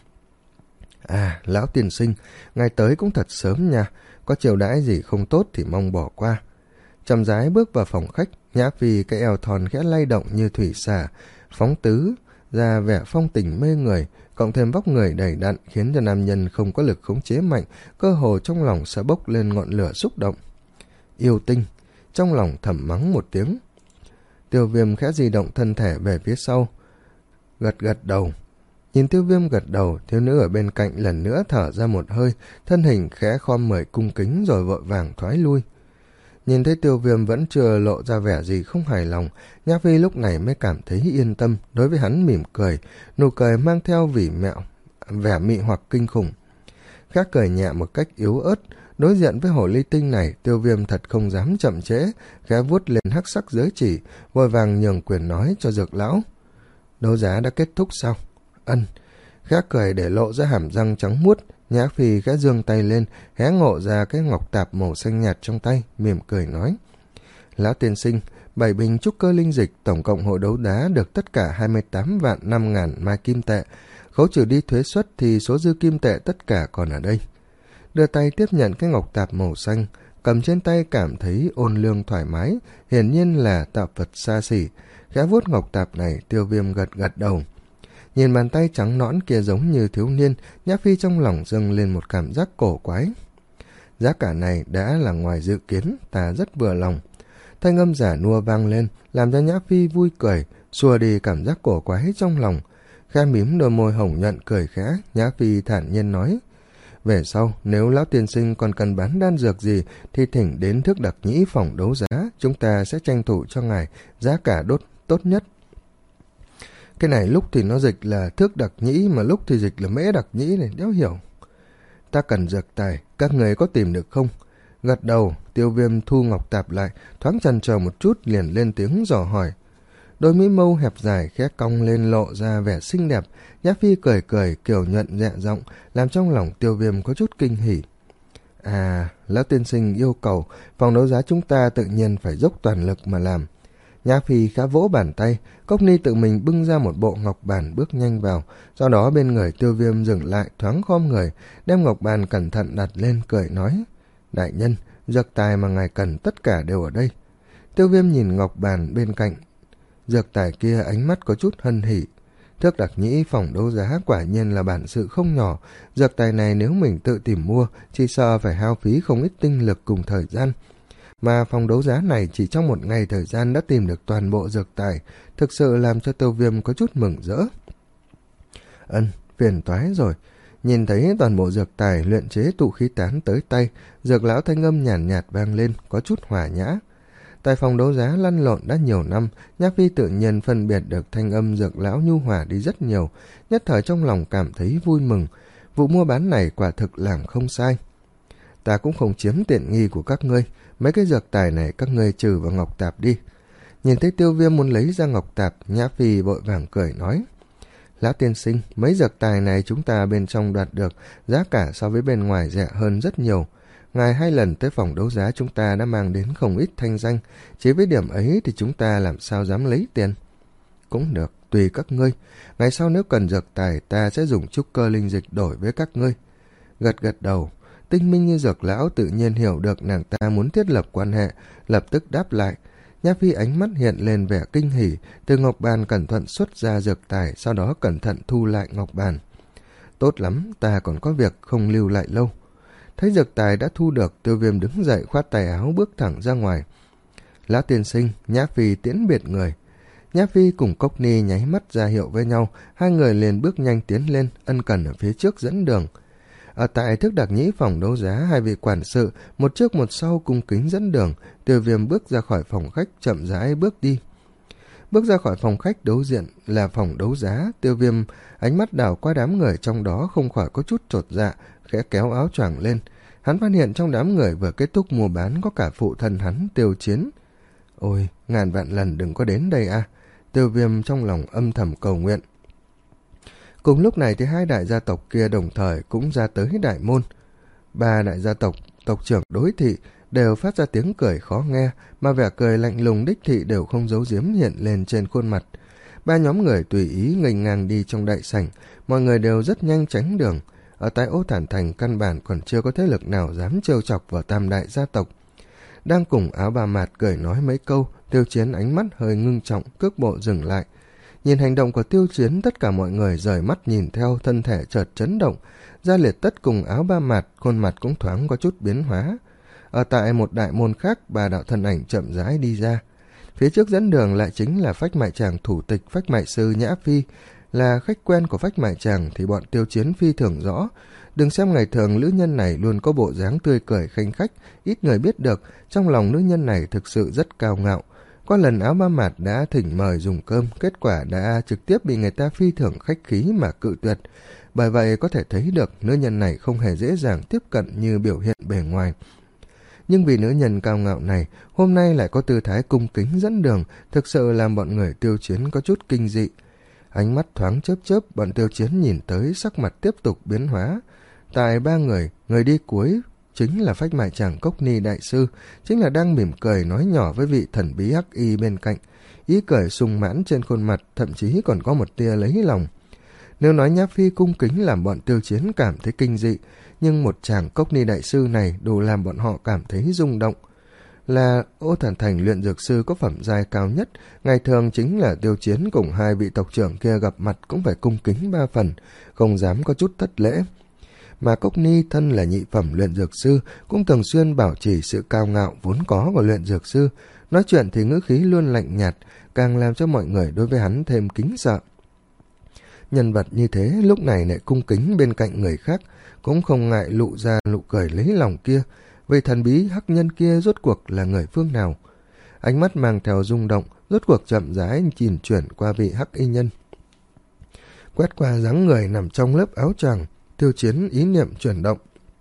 À, lão tiên sinh, ngài tới cũng thật sớm nha, có chiều đãi gì không tốt thì mong bỏ qua. Chậm rãi bước vào phòng khách, Nhã Phi cái eo thon khẽ lay động như thủy xà, phóng tứ ra vẻ phong tình mê người, cộng thêm vóc người đầy đặn khiến cho nam nhân không có lực khống chế mạnh, cơ hồ trong lòng sẽ bốc lên ngọn lửa xúc động. Yêu tinh, trong lòng thầm mắng một tiếng. Tiêu Viêm khẽ di động thân thể về phía sau, gật gật đầu, Nhìn Tiêu Viêm gật đầu, thiếu nữ ở bên cạnh lần nữa thở ra một hơi, thân hình khẽ khom mời cung kính rồi vội vàng thoái lui. Nhìn thấy Tiêu Viêm vẫn chưa lộ ra vẻ gì không hài lòng, Nhã Phi lúc này mới cảm thấy yên tâm, đối với hắn mỉm cười, nụ cười mang theo vỉ mẹo, vẻ mị hoặc kinh khủng. Khẽ cười nhẹ một cách yếu ớt, đối diện với hồ ly tinh này, Tiêu Viêm thật không dám chậm trễ, khẽ vuốt lên hắc sắc giới chỉ, vội vàng nhường quyền nói cho Dược lão. Đấu giá đã kết thúc sao? Ân. Khẽ cười để lộ ra hàm răng trắng muốt, Nhã Phi khẽ giương tay lên, hé ngộ ra cái ngọc tạp màu xanh nhạt trong tay, mỉm cười nói. Lão tiên sinh, bảy bình trúc cơ linh dịch, tổng cộng hội đấu đá được tất cả hai mươi tám vạn năm ngàn mai kim tệ. Khấu trừ đi thuế suất thì số dư kim tệ tất cả còn ở đây. Đưa tay tiếp nhận cái ngọc tạp màu xanh, cầm trên tay cảm thấy ôn lương thoải mái, hiển nhiên là tạp vật xa xỉ. Khẽ vuốt ngọc tạp này, Tiêu Viêm gật gật đầu. Nhìn bàn tay trắng nõn kia giống như thiếu niên, Nhã Phi trong lòng dâng lên một cảm giác cổ quái. Giá cả này đã là ngoài dự kiến, ta rất vừa lòng. Thanh âm giả nua vang lên, làm cho Nhã Phi vui cười, xua đi cảm giác cổ quái trong lòng. Khẽ mím đôi môi hồng nhuận cười khẽ, Nhã Phi thản nhiên nói. Về sau, nếu lão tiên sinh còn cần bán đan dược gì, thì thỉnh đến Thước Đặc Nhĩ phòng đấu giá, chúng ta sẽ tranh thủ cho ngài giá cả đốt tốt nhất. Cái này lúc thì nó dịch là Thước Đặc Nhĩ, mà lúc thì dịch là Mễ Đặc Nhĩ này, đéo hiểu. Ta cần dược tài, các người có tìm được không? Gật đầu, Tiêu Viêm thu ngọc tạp lại, thoáng chần chờ một chút liền lên tiếng dò hỏi. Đôi mí mâu hẹp dài khẽ cong lên lộ ra vẻ xinh đẹp, Nhã Phi cười cười kiểu nhuận nhẹ giọng, làm trong lòng Tiêu Viêm có chút kinh hỉ. À, lão tiên sinh yêu cầu, phòng đấu giá chúng ta tự nhiên phải dốc toàn lực mà làm. Nhã Phi khá vỗ bàn tay, Cốc Ni tự mình bưng ra một bộ ngọc bàn bước nhanh vào, sau đó bên người Tiêu Viêm dừng lại thoáng khom người, đem ngọc bàn cẩn thận đặt lên cười nói. Đại nhân, dược tài mà ngài cần tất cả đều ở đây. Tiêu Viêm nhìn ngọc bàn bên cạnh, dược tài kia ánh mắt có chút hân hỉ. Thước Đặc Nhĩ phòng đấu giá quả nhiên là bản sự không nhỏ, dược tài này nếu mình tự tìm mua, chỉ sợ phải hao phí không ít tinh lực cùng thời gian. Mà phòng đấu giá này chỉ trong một ngày thời gian đã tìm được toàn bộ dược tài, thực sự làm cho Tiêu Viêm có chút mừng rỡ. Ân, phiền toái rồi. Nhìn thấy toàn bộ dược tài luyện chế tụ khí tán tới tay, Dược lão thanh âm nhàn nhạt, nhạt vang lên, có chút hòa nhã. Tại phòng đấu giá lăn lộn đã nhiều năm, Nhã Phi tự nhiên phân biệt được thanh âm Dược lão nhu hòa đi rất nhiều, nhất thời trong lòng cảm thấy vui mừng. Vụ mua bán này quả thực làm không sai. Ta cũng không chiếm tiện nghi của các ngươi, mấy cái dược tài này các ngươi trừ vào ngọc tạp đi. Nhìn thấy Tiêu Viêm muốn lấy ra ngọc tạp, Nhã Phi vội vàng cười nói. Lão tiên sinh, mấy dược tài này chúng ta bên trong đoạt được, giá cả so với bên ngoài rẻ hơn rất nhiều. Ngài hai lần tới phòng đấu giá chúng ta đã mang đến không ít thanh danh, chỉ với điểm ấy thì chúng ta làm sao dám lấy tiền. Cũng được, tùy các ngươi. Ngày sau nếu cần dược tài ta sẽ dùng trúc cơ linh dịch đổi với các ngươi. Gật gật đầu, tinh minh như Dược lão tự nhiên hiểu được nàng ta muốn thiết lập quan hệ, lập tức đáp lại. Nhã Phi ánh mắt hiện lên vẻ kinh hỉ, từ ngọc bàn cẩn thận xuất ra dược tài, sau đó cẩn thận thu lại ngọc bàn. Tốt lắm, ta còn có việc không lưu lại lâu. Thấy dược tài đã thu được, Tiêu Viêm đứng dậy khoát tay áo bước thẳng ra ngoài. Lão tiên sinh, Nhã Phi tiễn biệt người. Nhã Phi cùng Cốc Ni nháy mắt ra hiệu với nhau, hai người liền bước nhanh tiến lên, ân cần ở phía trước dẫn đường. Ở tại Thước Đặc Nhĩ phòng đấu giá, hai vị quản sự một trước một sau cung kính dẫn đường. Tiêu Viêm bước ra khỏi phòng khách, chậm rãi bước đi. Bước ra khỏi phòng khách, đối diện là phòng đấu giá. Tiêu Viêm ánh mắt đảo qua đám người trong đó, không khỏi có chút chột dạ, khẽ kéo áo choàng lên. Hắn phát hiện trong đám người vừa kết thúc mua bán có cả phụ thân hắn, Tiêu Chiến. Ôi, ngàn vạn lần đừng có đến đây a. Tiêu Viêm trong lòng âm thầm cầu nguyện. Cùng lúc này thì hai đại gia tộc kia đồng thời cũng ra tới đại môn. Ba đại gia tộc, tộc trưởng đối thị đều phát ra tiếng cười khó nghe, mà vẻ cười lạnh lùng đích thị đều không giấu giếm hiện lên trên khuôn mặt. Ba nhóm người tùy ý nghênh ngang đi trong đại sảnh, mọi người đều rất nhanh tránh đường. Ở tại Ô Thản Thành căn bản còn chưa có thế lực nào dám trêu chọc vào tam đại gia tộc. Đang cùng Áo Ba Mạt cười nói mấy câu, Tiêu Chiến ánh mắt hơi ngưng trọng, cước bộ dừng lại. Nhìn hành động của Tiêu Chiến, tất cả mọi người rời mắt nhìn theo, thân thể chợt chấn động. Gia Liệt Tất cùng Áo Ba Mạt, khuôn mặt cũng thoáng có chút biến hóa. Ở tại một đại môn khác, ba đạo thân ảnh chậm rãi đi ra. Phía trước dẫn đường lại chính là phách mại tràng thủ tịch phách mại sư Nhã Phi, Là khách quen của Phách Mại Tràng thì bọn Tiêu Chiến phi thường rõ. Đừng xem ngày thường nữ nhân này luôn có bộ dáng tươi cười khanh khách, ít người biết được trong lòng nữ nhân này thực sự rất cao ngạo. Có lần Áo Ba Mạt đã thỉnh mời dùng cơm, kết quả đã trực tiếp bị người ta phi thường khách khí mà cự tuyệt. Bởi vậy có thể thấy được nữ nhân này không hề dễ dàng tiếp cận như biểu hiện bề ngoài. Nhưng vì nữ nhân cao ngạo này hôm nay lại có tư thái cung kính dẫn đường, thực sự làm bọn người Tiêu Chiến có chút kinh dị. Ánh mắt thoáng chớp chớp, bọn Tiêu Chiến nhìn tới sắc mặt tiếp tục biến hóa. Tại ba người, người đi cuối chính là Phách Mại Tràng Cốc Ni đại sư, chính là đang mỉm cười nói nhỏ với vị thần bí hắc y bên cạnh. Ý cười sung mãn trên khuôn mặt, thậm chí còn có một tia lấy lòng. Nếu nói Nhã Phi cung kính làm bọn Tiêu Chiến cảm thấy kinh dị, nhưng một chàng Cốc Ni đại sư này đủ làm bọn họ cảm thấy rung động. Là Ô Thản Thành luyện dược sư có phẩm giai cao nhất, ngày thường chính là Tiêu Chiến cùng hai vị tộc trưởng kia gặp mặt cũng phải cung kính ba phần, không dám có chút thất lễ. Mà Cốc Ni thân là nhị phẩm luyện dược sư, cũng thường xuyên bảo trì sự cao ngạo vốn có của luyện dược sư, nói chuyện thì ngữ khí luôn lạnh nhạt, càng làm cho mọi người đối với hắn thêm kính sợ. Nhân vật như thế lúc này lại cung kính bên cạnh người khác, cũng không ngại lụ ra nụ cười lấy lòng kia. Vậy thần bí hắc nhân kia rốt cuộc là người phương nào? Ánh mắt mang theo rung động, rốt cuộc chậm rãi nhìn chuyển qua vị hắc y nhân. Quét qua dáng người nằm trong lớp áo choàng, Tiêu Chiến ý niệm chuyển động.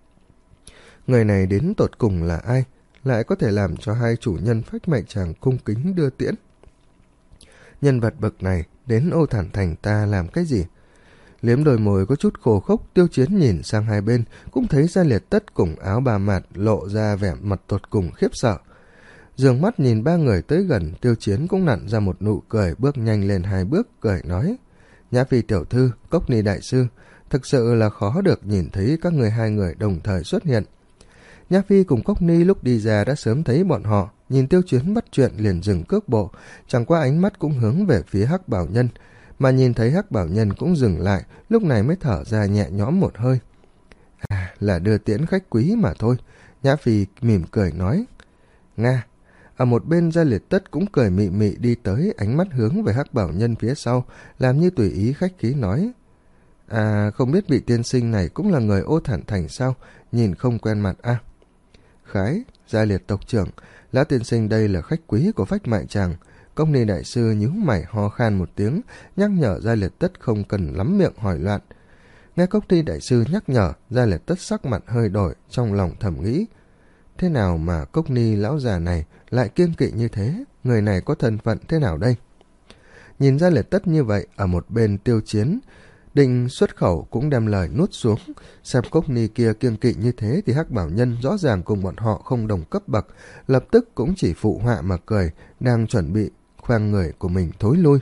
Người này đến tột cùng là ai, lại có thể làm cho hai chủ nhân Phách Mại Tràng cung kính đưa tiễn? Nhân vật bậc này đến Ô Thản Thành ta làm cái gì? Liếm đôi môi có chút khô khốc, Tiêu Chiến nhìn sang hai bên, cũng thấy Gia Liệt Tất cùng Áo Ba Mạt lộ ra vẻ mặt tột cùng khiếp sợ. Dường mắt nhìn ba người tới gần, Tiêu Chiến cũng nặn ra một nụ cười, bước nhanh lên hai bước, cười nói: Nhã Phi tiểu thư, Cốc Ni đại sư, thực sự là khó được nhìn thấy các người hai người đồng thời xuất hiện. Nhã Phi cùng Cốc Ni lúc đi ra đã sớm thấy bọn họ, nhìn Tiêu Chiến bắt chuyện liền dừng cước bộ, chẳng qua ánh mắt cũng hướng về phía Hắc Bảo Nhân, mà nhìn thấy Hắc Bảo Nhân cũng dừng lại, lúc này mới thở ra nhẹ nhõm một hơi. À, là đưa tiễn khách quý mà thôi. Nhã Phi mỉm cười nói. Nga. Ở một bên Gia Liệt Tất cũng cười mị mị đi tới, ánh mắt hướng về Hắc Bảo Nhân phía sau, làm như tùy ý khách khí nói. À, không biết vị tiên sinh này cũng là người Ô Thản Thành sao, nhìn không quen mặt à? Khái, Gia Liệt tộc trưởng, lão tiên sinh đây là khách quý của Phách Mại Tràng. Cốc Ni đại sư nhíu mày ho khan một tiếng, nhắc nhở Gia Liệt Tất không cần lắm miệng hỏi loạn. Nghe Cốc Ni đại sư nhắc nhở, Gia Liệt Tất sắc mặt hơi đổi, trong lòng thầm nghĩ. Thế nào mà Cốc Ni lão già này lại kiêng kỵ như thế? Người này có thân phận thế nào đây? Nhìn Gia Liệt Tất như vậy, ở một bên Tiêu Chiến định xuất khẩu cũng đem lời nuốt xuống. Xem Cốc Ni kia kiêng kỵ như thế thì Hắc Bảo Nhân rõ ràng cùng bọn họ không đồng cấp bậc, lập tức cũng chỉ phụ họa mà cười, đang chuẩn bị khoang người của mình thối lui.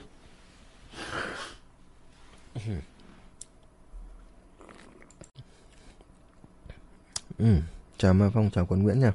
Ừ, chào Ma Phong, chào Quân Nguyễn nha.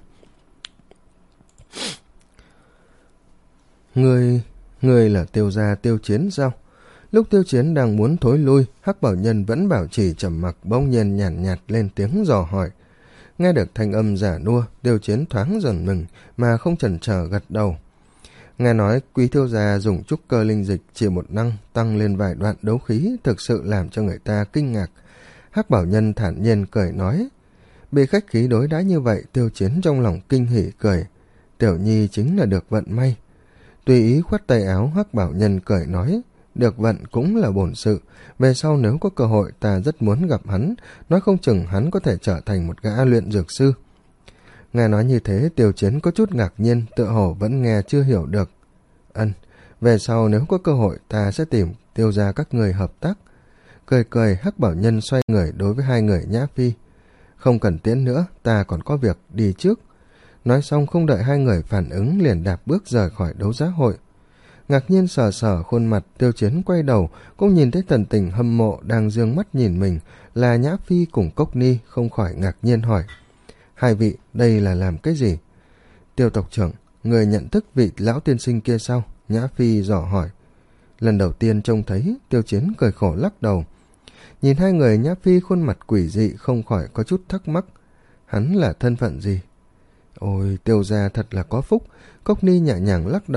Người, người là Tiêu gia Tiêu Chiến sao? Lúc Tiêu Chiến đang muốn thối lui, Hắc Bảo Nhân vẫn bảo trì trầm mặc, bỗng nhiên nhàn nhạt, nhạt lên tiếng dò hỏi. Nghe được thanh âm giả nua, Tiêu Chiến thoáng giận mừng mà không chần chờ gật đầu. Nghe nói quý thiếu gia dùng trúc cơ linh dịch chỉ một năng tăng lên vài đoạn đấu khí, thực sự làm cho người ta kinh ngạc. Hắc Bảo Nhân thản nhiên cười nói. Bị khách khí đối đãi như vậy, Tiêu Chiến trong lòng kinh hỉ cười. Tiểu nhi chính là được vận may. Tùy ý khoát tay áo, Hắc Bảo Nhân cười nói. Được vận cũng là bổn sự, về sau nếu có cơ hội ta rất muốn gặp hắn, nói không chừng hắn có thể trở thành một gã luyện dược sư. Nghe nói như thế, Tiêu Chiến có chút ngạc nhiên, tựa hồ vẫn nghe chưa hiểu được. Ân, về sau nếu có cơ hội ta sẽ tìm Tiêu gia các người hợp tác. Cười cười, Hắc Bảo Nhân xoay người đối với hai người Nhã Phi. Không cần tiễn nữa, ta còn có việc, đi trước. Nói xong không đợi hai người phản ứng liền đạp bước rời khỏi đấu giá hội. Ngạc nhiên sờ sờ khuôn mặt, Tiêu Chiến quay đầu, cũng nhìn thấy thần tình hâm mộ đang dương mắt nhìn mình, là Nhã Phi cùng Cốc Ni, không khỏi ngạc nhiên hỏi. Hai vị, đây là làm cái gì? Tiêu tộc trưởng, người nhận thức vị lão tiên sinh kia sao? Nhã Phi dò hỏi. Lần đầu tiên trông thấy, Tiêu Chiến cười khổ lắc đầu. Nhìn hai người, Nhã Phi khuôn mặt quỷ dị không khỏi có chút thắc mắc. Hắn là thân phận gì? Ôi, Tiêu gia thật là có phúc. Cốc Ni nhẹ nhàng lắc đầu,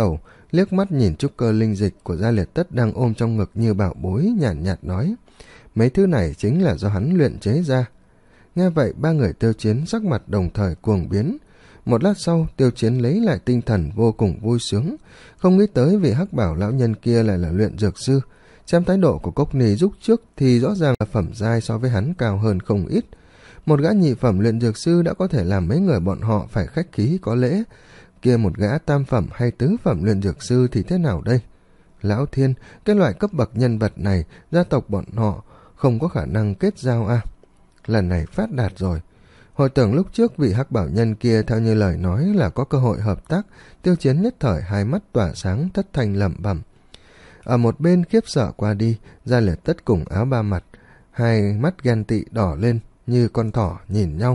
liếc mắt nhìn trúc cơ linh dịch của Gia Liệt Tất đang ôm trong ngực như bảo bối, nhàn nhạt, nhạt nói, mấy thứ này chính là do hắn luyện chế ra. Nghe vậy ba người Tiêu Chiến sắc mặt đồng thời cuồng biến. Một lát sau, Tiêu Chiến lấy lại tinh thần vô cùng vui sướng, không nghĩ tới vị hắc bảo lão nhân kia lại là luyện dược sư. Xem thái độ của Cốc Ni lúc trước thì rõ ràng là phẩm giai so với hắn cao hơn không ít. Một gã nhị phẩm luyện dược sư đã có thể làm mấy người bọn họ phải khách khí có lễ, kia một gã tam phẩm hay tứ phẩm luyện dược sư thì thế nào đây? Lão Thiên, cái loại cấp bậc nhân vật này, gia tộc bọn họ không có khả năng kết giao à? Lần này phát đạt rồi. Hồi tưởng lúc trước vị hắc bảo nhân kia theo như lời nói là có cơ hội hợp tác, Tiêu Chiến nhất thời hai mắt tỏa sáng, thất thanh lẩm bẩm. Ở một bên khiếp sợ qua đi, Gia Liệt Tất cùng Áo Ba Mặt, hai mắt ghen tị đỏ lên như con thỏ nhìn nhau.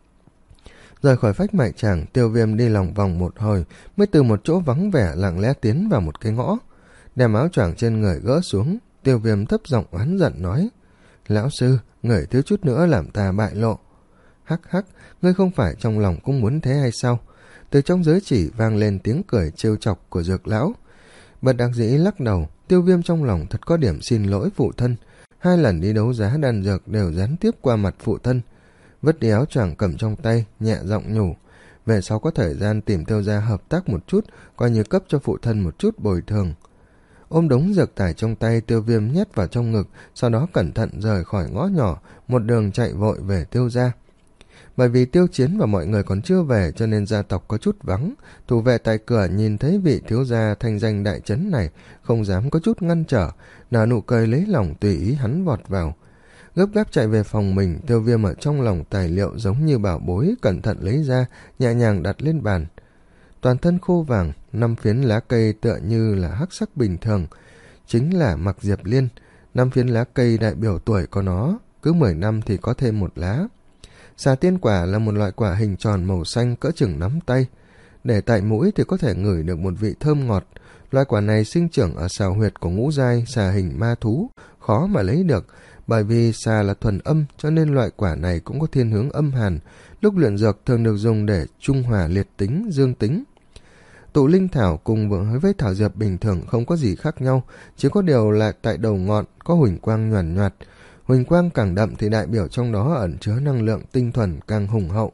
Rời khỏi phách mại tràng, Tiêu Viêm đi lòng vòng một hồi, mới từ một chỗ vắng vẻ lặng lẽ tiến vào một cái ngõ. Đem áo choàng trên người gỡ xuống, Tiêu Viêm thấp giọng oán giận nói, lão sư, người thiếu chút nữa làm ta bại lộ. Hắc hắc, ngươi không phải trong lòng cũng muốn thế hay sao? Từ trong giới chỉ vang lên tiếng cười trêu chọc của Dược lão. Bất đắc dĩ lắc đầu, Tiêu Viêm trong lòng thật có điểm xin lỗi phụ thân. Hai lần đi đấu giá đan dược đều gián tiếp qua mặt phụ thân. Vứt đi áo choàng cầm trong tay, nhẹ giọng nhủ, về sau có thời gian tìm Tiêu gia hợp tác một chút, coi như cấp cho phụ thân một chút bồi thường. Ôm đống dược tải trong tay, Tiêu Viêm nhét vào trong ngực, sau đó cẩn thận rời khỏi ngõ nhỏ, một đường chạy vội về Tiêu gia. Bởi vì Tiêu Chiến và mọi người còn chưa về cho nên gia tộc có chút vắng, thủ vệ tại cửa nhìn thấy vị thiếu gia thanh danh đại trấn này, không dám có chút ngăn trở, nở nụ cười lấy lòng tùy ý hắn vọt vào. Gấp gáp chạy về phòng mình, Tiêu Viêm ở trong lòng tài liệu giống như bảo bối, cẩn thận lấy ra, nhẹ nhàng đặt lên bàn. Toàn thân khô vàng, năm phiến lá cây tựa như là hắc sắc bình thường, chính là Mặc Diệp Liên. Năm phiến lá cây đại biểu tuổi của nó, cứ mười năm thì có thêm một lá. Xà tiên quả là một loại quả hình tròn màu xanh cỡ chừng nắm tay, để tại mũi thì có thể ngửi được một vị thơm ngọt. Loại quả này sinh trưởng ở sào huyệt của ngũ giai xà hình ma thú, khó mà lấy được, bởi vì xà là thuần âm cho nên loại quả này cũng có thiên hướng âm hàn, lúc luyện dược thường được dùng để trung hòa liệt tính, dương tính. Tụ linh thảo cùng với với thảo dược bình thường không có gì khác nhau, chỉ có điều là tại đầu ngọn có huỳnh quang nhoàn nhoạt. Huỳnh quang càng đậm thì đại biểu trong đó ẩn chứa năng lượng tinh thuần càng hùng hậu.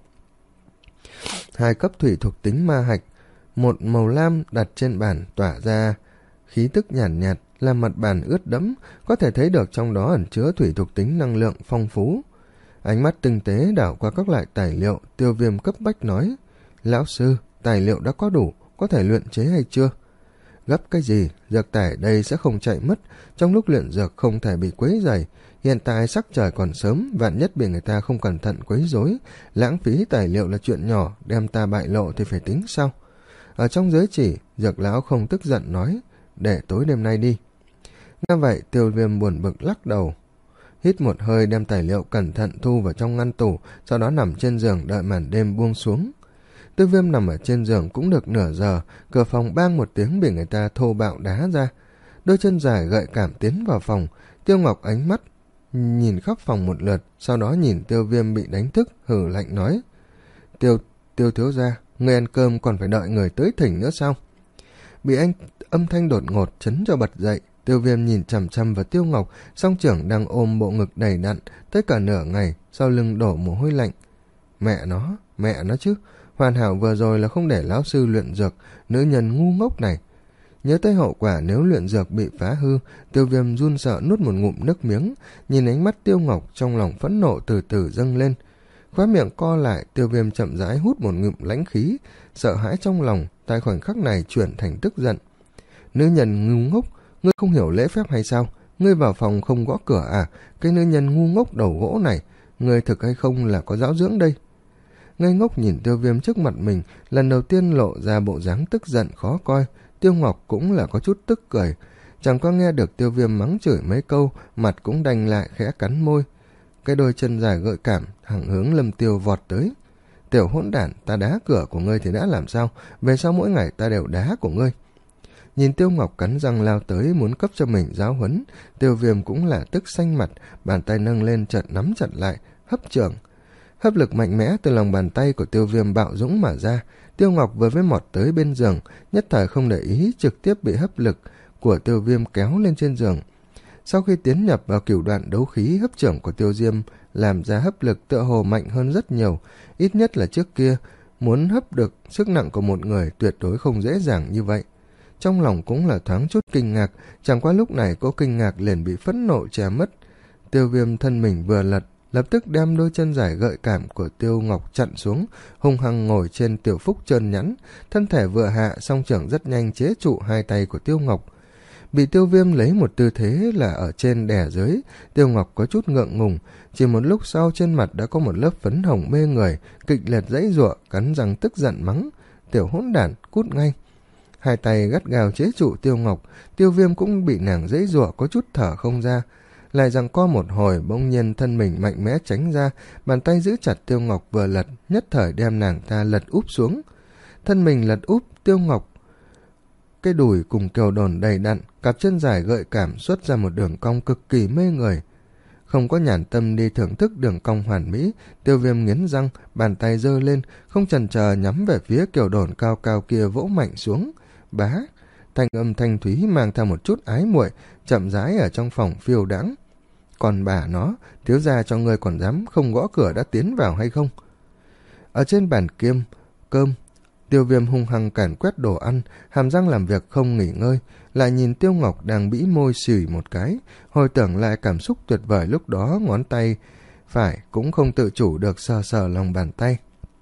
Hai cấp thủy thuộc tính ma hạch, một màu lam đặt trên bàn tỏa ra khí tức nhàn nhạt, nhạt, làm mặt bàn ướt đẫm, có thể thấy được trong đó ẩn chứa thủy thuộc tính năng lượng phong phú. Ánh mắt tinh tế đảo qua các loại tài liệu, Tiêu Viêm cấp bách nói, lão sư, tài liệu đã có đủ, có thể luyện chế hay chưa? Gấp cái gì, dược tải đây sẽ không chạy mất, trong lúc luyện dược không thể bị quấy rầy. Hiện tại sắc trời còn sớm, vạn nhất bị người ta không cẩn thận quấy rối, lãng phí tài liệu là chuyện nhỏ, đem ta bại lộ thì phải tính sao? Ở trong giới chỉ, Dược lão không tức giận nói, để tối đêm nay đi. Nghe vậy, Tiêu Viêm buồn bực lắc đầu, hít một hơi đem tài liệu cẩn thận thu vào trong ngăn tủ, sau đó nằm trên giường đợi màn đêm buông xuống. Tiêu Viêm nằm ở trên giường cũng được nửa giờ, cửa phòng bang một tiếng bị người ta thô bạo đá ra. Đôi chân dài gợi cảm tiến vào phòng, Tiêu Ngọc ánh mắt nhìn khắp phòng một lượt, sau đó nhìn Tiêu Viêm bị đánh thức, hử lạnh nói, Tiêu, tiêu thiếu gia, người ăn cơm còn phải đợi người tới thỉnh nữa sao? Bị anh âm thanh đột ngột chấn cho bật dậy, Tiêu Viêm nhìn chằm chằm vào Tiêu Ngọc, song trưởng đang ôm bộ ngực đầy đặn, tới cả nửa ngày, sau lưng đổ mồ hôi lạnh. Mẹ nó, mẹ nó chứ, hoàn hảo vừa rồi là không để lão sư luyện dược, nữ nhân ngu ngốc này. Nhớ tới hậu quả nếu luyện dược bị phá hư, Tiêu Viêm run sợ nuốt một ngụm nước miếng, nhìn ánh mắt Tiêu Ngọc trong lòng phẫn nộ từ từ dâng lên. Khóe miệng co lại, Tiêu Viêm chậm rãi hút một ngụm lãnh khí, sợ hãi trong lòng, tại khoảnh khắc này chuyển thành tức giận. Nữ nhân ngu ngốc, ngươi không hiểu lễ phép hay sao? Ngươi vào phòng không gõ cửa à? Cái nữ nhân ngu ngốc đầu gỗ này, ngươi thực hay không là có giáo dưỡng đây? Ngây ngốc nhìn Tiêu Viêm trước mặt mình, lần đầu tiên lộ ra bộ dáng tức giận khó coi. Tiêu Ngọc cũng là có chút tức cười, chẳng qua nghe được Tiêu Viêm mắng chửi mấy câu, mặt cũng đành lại khẽ cắn môi. Cái đôi chân dài gợi cảm thẳng hướng Lâm Tiêu vọt tới. Tiểu hỗn đản, ta đá cửa của ngươi thì đã làm sao? Về sau mỗi ngày ta đều đá của ngươi. Nhìn Tiêu Ngọc cắn răng lao tới muốn cấp cho mình giáo huấn, Tiêu Viêm cũng là tức xanh mặt, bàn tay nâng lên chợt nắm chặt lại, hấp trưởng. Hấp lực mạnh mẽ từ lòng bàn tay của Tiêu Viêm bạo dũng mà ra. Tiêu Ngọc vừa mới mọt tới bên giường, nhất thời không để ý, trực tiếp bị hấp lực của Tiêu Viêm kéo lên trên giường. Sau khi tiến nhập vào cửu đoạn đấu khí, hấp trưởng của Tiêu Diêm làm ra hấp lực tựa hồ mạnh hơn rất nhiều, ít nhất là trước kia muốn hấp được sức nặng của một người tuyệt đối không dễ dàng như vậy. Trong lòng cũng là thoáng chút kinh ngạc, chẳng qua lúc này cô kinh ngạc liền bị phẫn nộ che mất. Tiêu Viêm thân mình vừa lật, lập tức đem đôi chân dài gợi cảm của Tiêu Ngọc chặn xuống, hung hăng ngồi trên tiểu phúc trơn nhẵn, thân thể vừa hạ, song trưởng rất nhanh chế trụ hai tay của Tiêu Ngọc. Bị Tiêu Viêm lấy một tư thế là ở trên đè dưới, Tiêu Ngọc có chút ngượng ngùng, chỉ một lúc sau trên mặt đã có một lớp phấn hồng mê người, kịch liệt giãy giụa, cắn răng tức giận mắng: "Tiểu hỗn đản, cút ngay!" Hai tay gắt gao chế trụ Tiêu Ngọc, Tiêu Viêm cũng bị nàng giãy giụa có chút thở không ra, lại giằng co một hồi, bỗng nhiên thân mình mạnh mẽ tránh ra, bàn tay giữ chặt Tiêu Ngọc vừa lật, nhất thời đem nàng ta lật úp xuống. Thân mình lật úp, Tiêu Ngọc cái đùi cùng kiều đồn đầy đặn, cặp chân dài gợi cảm xuất ra một đường cong cực kỳ mê người. Không có nhàn tâm đi thưởng thức đường cong hoàn mỹ, Tiêu Viêm nghiến răng, bàn tay giơ lên, không chần chờ nhắm về phía kiều đồn cao cao kia vỗ mạnh xuống. Bá, thanh âm thanh thúy mang theo một chút ái muội, chậm rãi ở trong phòng phiêu đãng. Còn bà nó, thiếu gia cho ngươi còn dám không gõ cửa đã tiến vào hay không? Ở trên bàn kiêm cơm, Tiêu Viêm hung hăng càn quét đồ ăn, hàm răng làm việc không nghỉ ngơi, lại nhìn Tiêu Ngọc đang bĩ môi xùy một cái, hồi tưởng lại cảm xúc tuyệt vời lúc đó, ngón tay phải cũng không tự chủ được sờ sờ lòng bàn tay.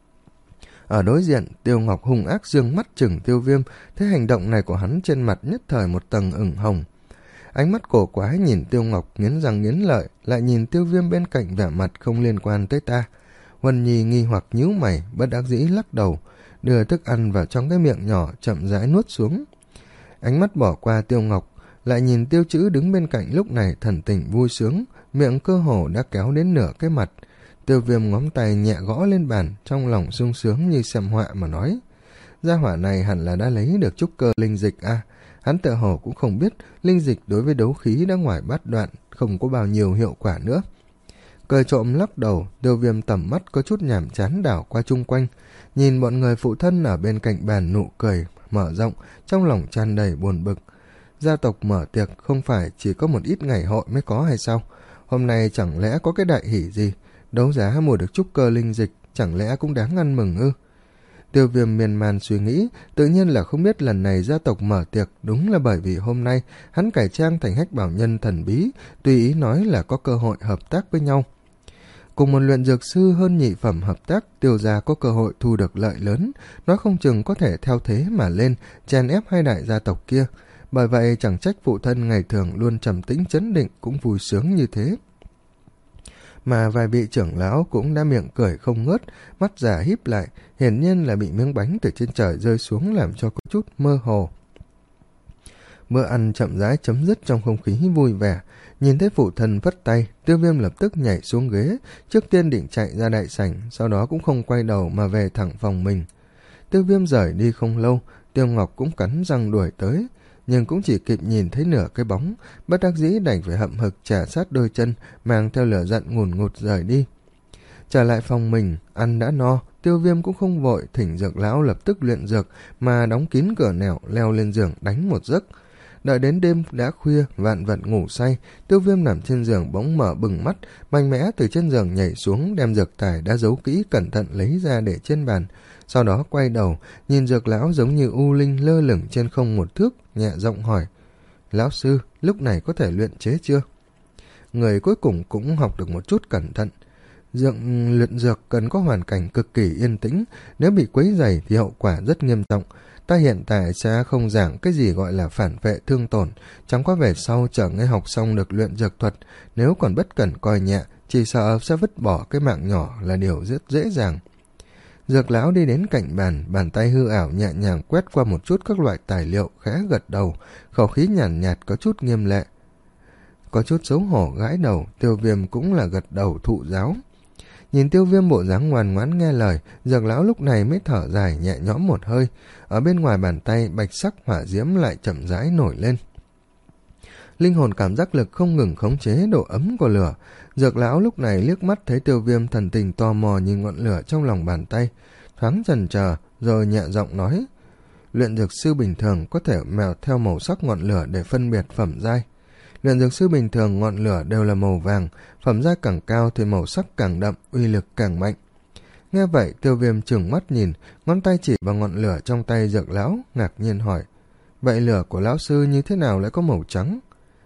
Ở đối diện, Tiêu Ngọc hung ác dương mắt chừng Tiêu Viêm, thấy hành động này của hắn trên mặt nhất thời một tầng ửng hồng. Ánh mắt cổ quái nhìn Tiêu Ngọc nghiến răng nghiến lợi, lại nhìn Tiêu Viêm bên cạnh vẻ mặt không liên quan tới ta. Huân Nhi nghi hoặc nhíu mày, bất đắc dĩ lắc đầu, đưa thức ăn vào trong cái miệng nhỏ chậm rãi nuốt xuống. Ánh mắt bỏ qua Tiêu Ngọc, lại nhìn Tiêu Chữ đứng bên cạnh lúc này thần tình vui sướng, miệng cơ hồ đã kéo đến nửa cái mặt. Tiêu Viêm ngón tay nhẹ gõ lên bàn, trong lòng sung sướng như xem họa mà nói: gia hỏa này hẳn là đã lấy được trúc cơ linh dịch à. Hắn tự hồ cũng không biết linh dịch đối với đấu khí đã ngoài bát đoạn, không có bao nhiêu hiệu quả nữa. Cười trộm lắc đầu, Tiêu Viêm tầm mắt có chút nhàm chán đảo qua chung quanh, nhìn bọn người phụ thân ở bên cạnh bàn nụ cười mở rộng, trong lòng tràn đầy buồn bực. Gia tộc mở tiệc không phải chỉ có một ít ngày hội mới có hay sao? Hôm nay chẳng lẽ có cái đại hỷ gì? Đấu giá mua được trúc cơ linh dịch, chẳng lẽ cũng đáng ăn mừng ư? Tiêu Viêm miên man suy nghĩ, tự nhiên là không biết lần này gia tộc mở tiệc đúng là bởi vì hôm nay hắn cải trang thành Hách Bảo Nhân thần bí, tùy ý nói là có cơ hội hợp tác với nhau. Cùng một luyện dược sư hơn nhị phẩm hợp tác, Tiêu gia có cơ hội thu được lợi lớn, nói không chừng có thể theo thế mà lên, chèn ép hai đại gia tộc kia. Bởi vậy chẳng trách phụ thân ngày thường luôn trầm tĩnh trấn định cũng vui sướng như thế. Mà vài vị trưởng lão cũng đã miệng cười không ngớt, mắt giả híp lại, hiển nhiên là bị miếng bánh từ trên trời rơi xuống làm cho có chút mơ hồ. Bữa ăn chậm rãi chấm dứt trong không khí vui vẻ, nhìn thấy phụ thân vất tay, Tiêu Viêm lập tức nhảy xuống ghế, trước tiên định chạy ra đại sảnh, sau đó cũng không quay đầu mà về thẳng phòng mình. Tiêu Viêm rời đi không lâu, Tiêu Ngọc cũng cắn răng đuổi tới, nhưng cũng chỉ kịp nhìn thấy nửa cái bóng, bất đắc dĩ đành phải hậm hực trả sát đôi chân, mang theo lửa giận ngùn ngụt rời đi. Trở lại phòng mình, ăn đã no, Tiêu Viêm cũng không vội thỉnh dược lão lập tức luyện dược, mà đóng kín cửa nẻo, leo lên giường đánh một giấc. Đợi đến đêm đã khuya, vạn vật ngủ say, Tiêu Viêm nằm trên giường bỗng mở bừng mắt, mạnh mẽ từ trên giường nhảy xuống, đem dược tài đã giấu kỹ cẩn thận lấy ra để trên bàn. Sau đó quay đầu, nhìn dược lão giống như u linh lơ lửng trên không một thước, nhẹ giọng hỏi: lão sư, lúc này có thể luyện chế chưa? Người cuối cùng cũng học được một chút cẩn thận. Dược luyện dược cần có hoàn cảnh cực kỳ yên tĩnh, nếu bị quấy rầy thì hậu quả rất nghiêm trọng. Ta hiện tại sẽ không giảng cái gì gọi là phản vệ thương tổn, chẳng qua về sau chờ ngươi học xong được luyện dược thuật, nếu còn bất cẩn coi nhẹ, chỉ sợ sẽ vứt bỏ cái mạng nhỏ là điều rất dễ dàng. Dược lão đi đến cạnh bàn, bàn tay hư ảo nhẹ nhàng quét qua một chút các loại tài liệu, khẽ gật đầu, khẩu khí nhàn nhạt, nhạt có chút nghiêm lệ. Có chút xấu hổ gãi đầu, Tiêu Viêm cũng là gật đầu thụ giáo. Nhìn Tiêu Viêm bộ dáng ngoan ngoãn nghe lời, dược lão lúc này mới thở dài nhẹ nhõm một hơi. Ở bên ngoài bàn tay bạch sắc hỏa diễm lại chậm rãi nổi lên. linh hồn cảm giác lực không ngừng khống chế độ ấm của lửa. Dược lão lúc này liếc mắt thấy Tiêu Viêm thần tình tò mò nhìn ngọn lửa trong lòng bàn tay, thoáng chần chờ rồi nhẹ giọng nói: luyện dược sư bình thường có thể mèo theo màu sắc ngọn lửa để phân biệt phẩm giai. Luyện dược sư bình thường ngọn lửa đều là màu vàng, phẩm giai càng cao thì màu sắc càng đậm, uy lực càng mạnh. Nghe vậy, Tiêu Viêm trừng mắt nhìn, ngón tay chỉ vào ngọn lửa trong tay dược lão, ngạc nhiên hỏi: vậy lửa của lão sư như thế nào lại có màu trắng?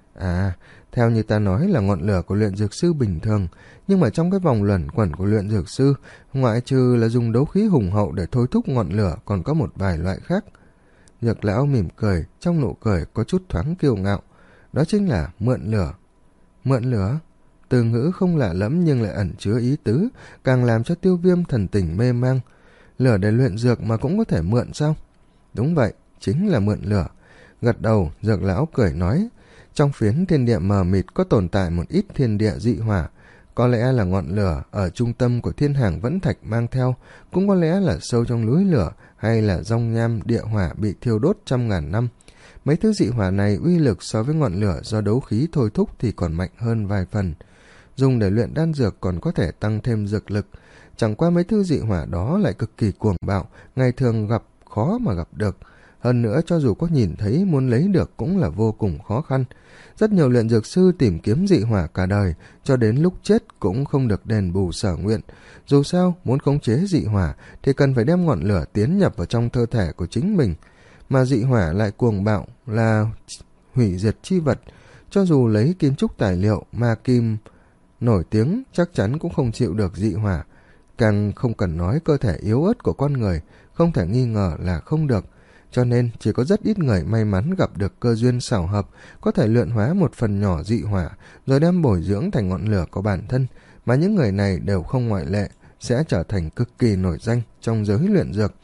À, theo như ta nói là ngọn lửa của luyện dược sư bình thường, nhưng mà trong cái vòng luẩn quẩn của luyện dược sư, ngoại trừ là dùng đấu khí hùng hậu để thôi thúc ngọn lửa, còn có một vài loại khác. Dược lão mỉm cười, trong nụ cười có chút thoáng kiêu ngạo. Đó chính là mượn lửa. Mượn lửa? Từ ngữ không lạ lẫm nhưng lại ẩn chứa ý tứ, càng làm cho Tiêu Viêm thần tình mê mang. Lửa để luyện dược mà cũng có thể mượn sao? Đúng vậy, chính là mượn lửa. Gật đầu, dược lão cười nói: trong phiến thiên địa mờ mịt có tồn tại một ít thiên địa dị hỏa, có lẽ là ngọn lửa ở trung tâm của thiên hàng vẫn thạch mang theo, cũng có lẽ là sâu trong núi lửa, hay là dòng nham địa hỏa bị thiêu đốt trăm ngàn năm. Mấy thứ dị hỏa này uy lực so với ngọn lửa do đấu khí thôi thúc thì còn mạnh hơn vài phần. Dùng để luyện đan dược còn có thể tăng thêm dược lực. Chẳng qua mấy thứ dị hỏa đó lại cực kỳ cuồng bạo, ngày thường gặp khó mà gặp được. Hơn nữa cho dù có nhìn thấy muốn lấy được cũng là vô cùng khó khăn. Rất nhiều luyện dược sư tìm kiếm dị hỏa cả đời, cho đến lúc chết cũng không được đền bù sở nguyện. Dù sao, muốn khống chế dị hỏa thì cần phải đem ngọn lửa tiến nhập vào trong cơ thể của chính mình. Mà dị hỏa lại cuồng bạo, là hủy diệt chi vật. Cho dù lấy kim trúc tài liệu, ma kim nổi tiếng chắc chắn cũng không chịu được dị hỏa. Càng không cần nói cơ thể yếu ớt của con người, không thể nghi ngờ là không được. Cho nên chỉ có rất ít người may mắn gặp được cơ duyên xảo hợp, có thể luyện hóa một phần nhỏ dị hỏa, rồi đem bồi dưỡng thành ngọn lửa của bản thân, mà những người này đều không ngoại lệ, sẽ trở thành cực kỳ nổi danh trong giới luyện dược.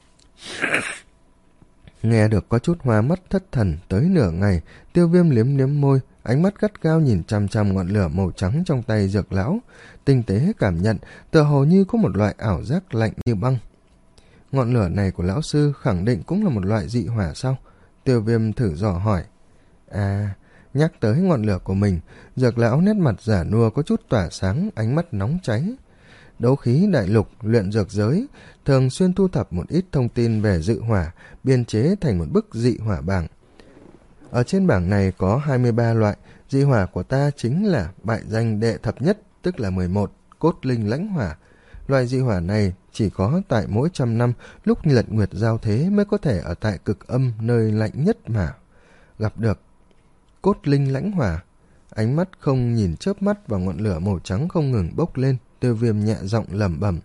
Nghe được có chút hoa mắt thất thần tới nửa ngày, Tiêu Viêm liếm liếm môi, ánh mắt gắt gao nhìn chằm chằm ngọn lửa màu trắng trong tay dược lão, tinh tế cảm nhận, tựa hồ như có một loại ảo giác lạnh như băng. Ngọn lửa này của lão sư khẳng định cũng là một loại dị hỏa sao? Tiêu Viêm thử dò hỏi. À, nhắc tới ngọn lửa của mình, dược lão nét mặt giả nua có chút tỏa sáng, ánh mắt nóng cháy. Đấu khí đại lục, luyện dược giới, thường xuyên thu thập một ít thông tin về dị hỏa, biên chế thành một bức dị hỏa bảng. Ở trên bảng này có hai mươi ba loại, dị hỏa của ta chính là bại danh đệ thập nhất, tức là mười một, cốt linh lãnh hỏa. Loại dị hỏa này chỉ có tại mỗi trăm năm lúc nhật nguyệt giao thế mới có thể ở tại cực âm nơi lạnh nhất mà gặp được. Cốt linh lãnh hỏa, ánh mắt không nhìn chớp mắt vào ngọn lửa màu trắng không ngừng bốc lên. Tiêu Viêm nhẹ giọng lẩm bẩm.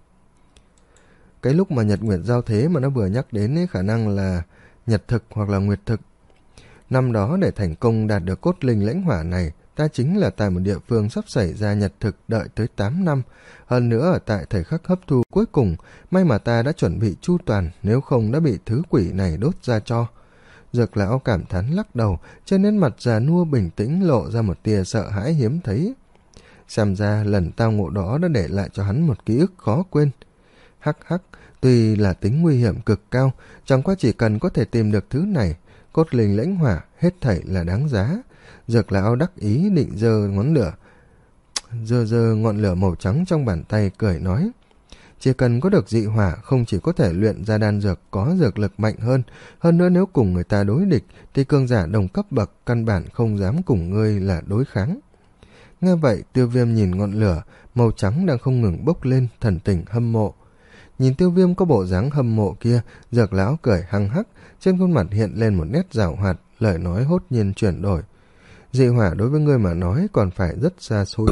Cái lúc mà nhật nguyệt giao thế mà nó vừa nhắc đến ấy, khả năng là nhật thực hoặc là nguyệt thực. Năm đó để thành công đạt được cốt linh lãnh hỏa này, ta chính là tại một địa phương sắp xảy ra nhật thực đợi tới tám năm. Hơn nữa ở tại thời khắc hấp thu cuối cùng, may mà ta đã chuẩn bị chu toàn, nếu không đã bị thứ quỷ này đốt ra cho. Dược lão cảm thán lắc đầu, cho nên mặt già nua bình tĩnh lộ ra một tia sợ hãi hiếm thấy. Xem ra lần tao ngộ đó đã để lại cho hắn một ký ức khó quên. Hắc hắc, tuy là tính nguy hiểm cực cao, chẳng qua chỉ cần có thể tìm được thứ này, cốt linh lãnh hỏa hết thảy là đáng giá. Dược lão đắc ý định giơ ngón lửa, giơ giơ ngọn lửa màu trắng trong bàn tay, cười nói: chỉ cần có được dị hỏa, không chỉ có thể luyện ra đan dược có dược lực mạnh hơn, hơn nữa nếu cùng người ta đối địch thì cường giả đồng cấp bậc căn bản không dám cùng ngươi là đối kháng. Nghe vậy, Tiêu Viêm nhìn ngọn lửa màu trắng đang không ngừng bốc lên, thần tình hâm mộ. Nhìn Tiêu Viêm có bộ dáng hâm mộ kia, dược lão cười hăng hắc, trên khuôn mặt hiện lên một nét giảo hoạt, lời nói hốt nhiên chuyển đổi. Dị hỏa đối với ngươi mà nói còn phải rất xa xôi.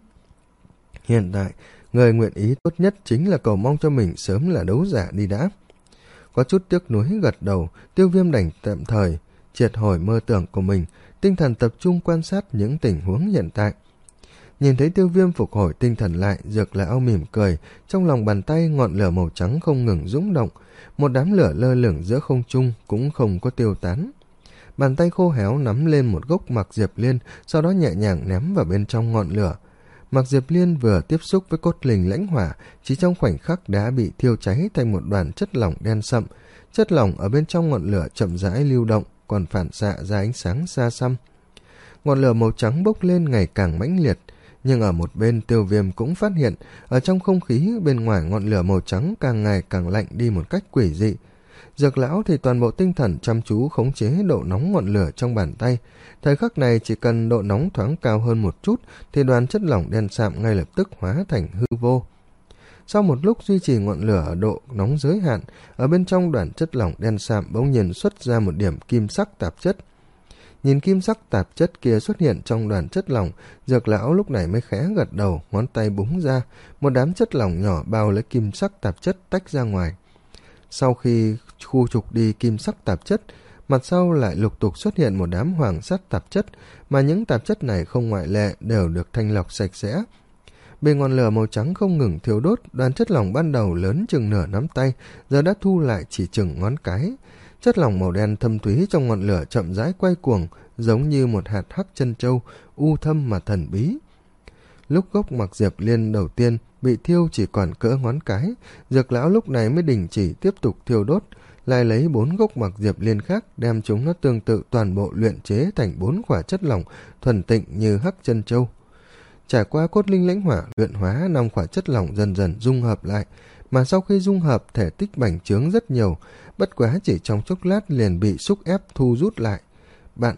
Hiện tại, người nguyện ý tốt nhất chính là cầu mong cho mình sớm là đấu giả đi đã. Có chút tiếc nuối gật đầu, Tiêu Viêm đành tạm thời triệt hồi mơ tưởng của mình, tinh thần tập trung quan sát những tình huống hiện tại. Nhìn thấy Tiêu Viêm phục hồi tinh thần lại, dược lão mỉm cười, trong lòng bàn tay ngọn lửa màu trắng không ngừng rung động, một đám lửa lơ lửng giữa không trung cũng không có tiêu tán. Bàn tay khô héo nắm lên một gốc mạc diệp liên, sau đó nhẹ nhàng ném vào bên trong ngọn lửa. Mạc diệp liên vừa tiếp xúc với cốt linh lãnh hỏa, chỉ trong khoảnh khắc đã bị thiêu cháy thành một đoàn chất lỏng đen sậm. Chất lỏng ở bên trong ngọn lửa chậm rãi lưu động, còn phản xạ ra ánh sáng xa xăm. ngọn lửa màu trắng bốc lên ngày càng mãnh liệt. Nhưng ở một bên, Tiêu Viêm cũng phát hiện, ở trong không khí bên ngoài ngọn lửa màu trắng càng ngày càng lạnh đi một cách quỷ dị. Dược lão thì toàn bộ tinh thần chăm chú khống chế độ nóng ngọn lửa trong bàn tay. Thời khắc này chỉ cần độ nóng thoáng cao hơn một chút thì đoàn chất lỏng đen sạm ngay lập tức hóa thành hư vô. Sau một lúc duy trì ngọn lửa ở độ nóng giới hạn, ở bên trong đoàn chất lỏng đen sạm bỗng nhiên xuất ra một điểm kim sắc tạp chất. Nhìn kim sắc tạp chất kia xuất hiện trong đoàn chất lỏng, Dược lão lúc này mới khẽ gật đầu, ngón tay búng ra, một đám chất lỏng nhỏ bao lấy kim sắc tạp chất tách ra ngoài. Sau khi khu trục đi kim sắc tạp chất, mặt sau lại lục tục xuất hiện một đám hoàng sắt tạp chất, mà những tạp chất này không ngoại lệ đều được thanh lọc sạch sẽ. Bề ngọn lửa màu trắng không ngừng thiêu đốt, đoàn chất lỏng ban đầu lớn chừng nửa nắm tay, giờ đã thu lại chỉ chừng ngón cái. Chất lỏng màu đen thâm thúy trong ngọn lửa chậm rãi quay cuồng, giống như một hạt hắc chân châu, u thâm mà thần bí. Lúc gốc Mạc Diệp Liên đầu tiên bị thiêu chỉ còn cỡ ngón cái, Dược lão lúc này mới đình chỉ tiếp tục thiêu đốt, lại lấy bốn gốc Mạc Diệp Liên khác, đem chúng nó tương tự toàn bộ luyện chế thành bốn quả chất lỏng thuần tịnh như hắc chân châu. Trải qua cốt linh lãnh hỏa luyện hóa, năm quả chất lỏng dần dần dung hợp lại, mà sau khi dung hợp thể tích bành trướng rất nhiều, bất quá chỉ trong chốc lát liền bị xúc ép thu rút lại. Bạn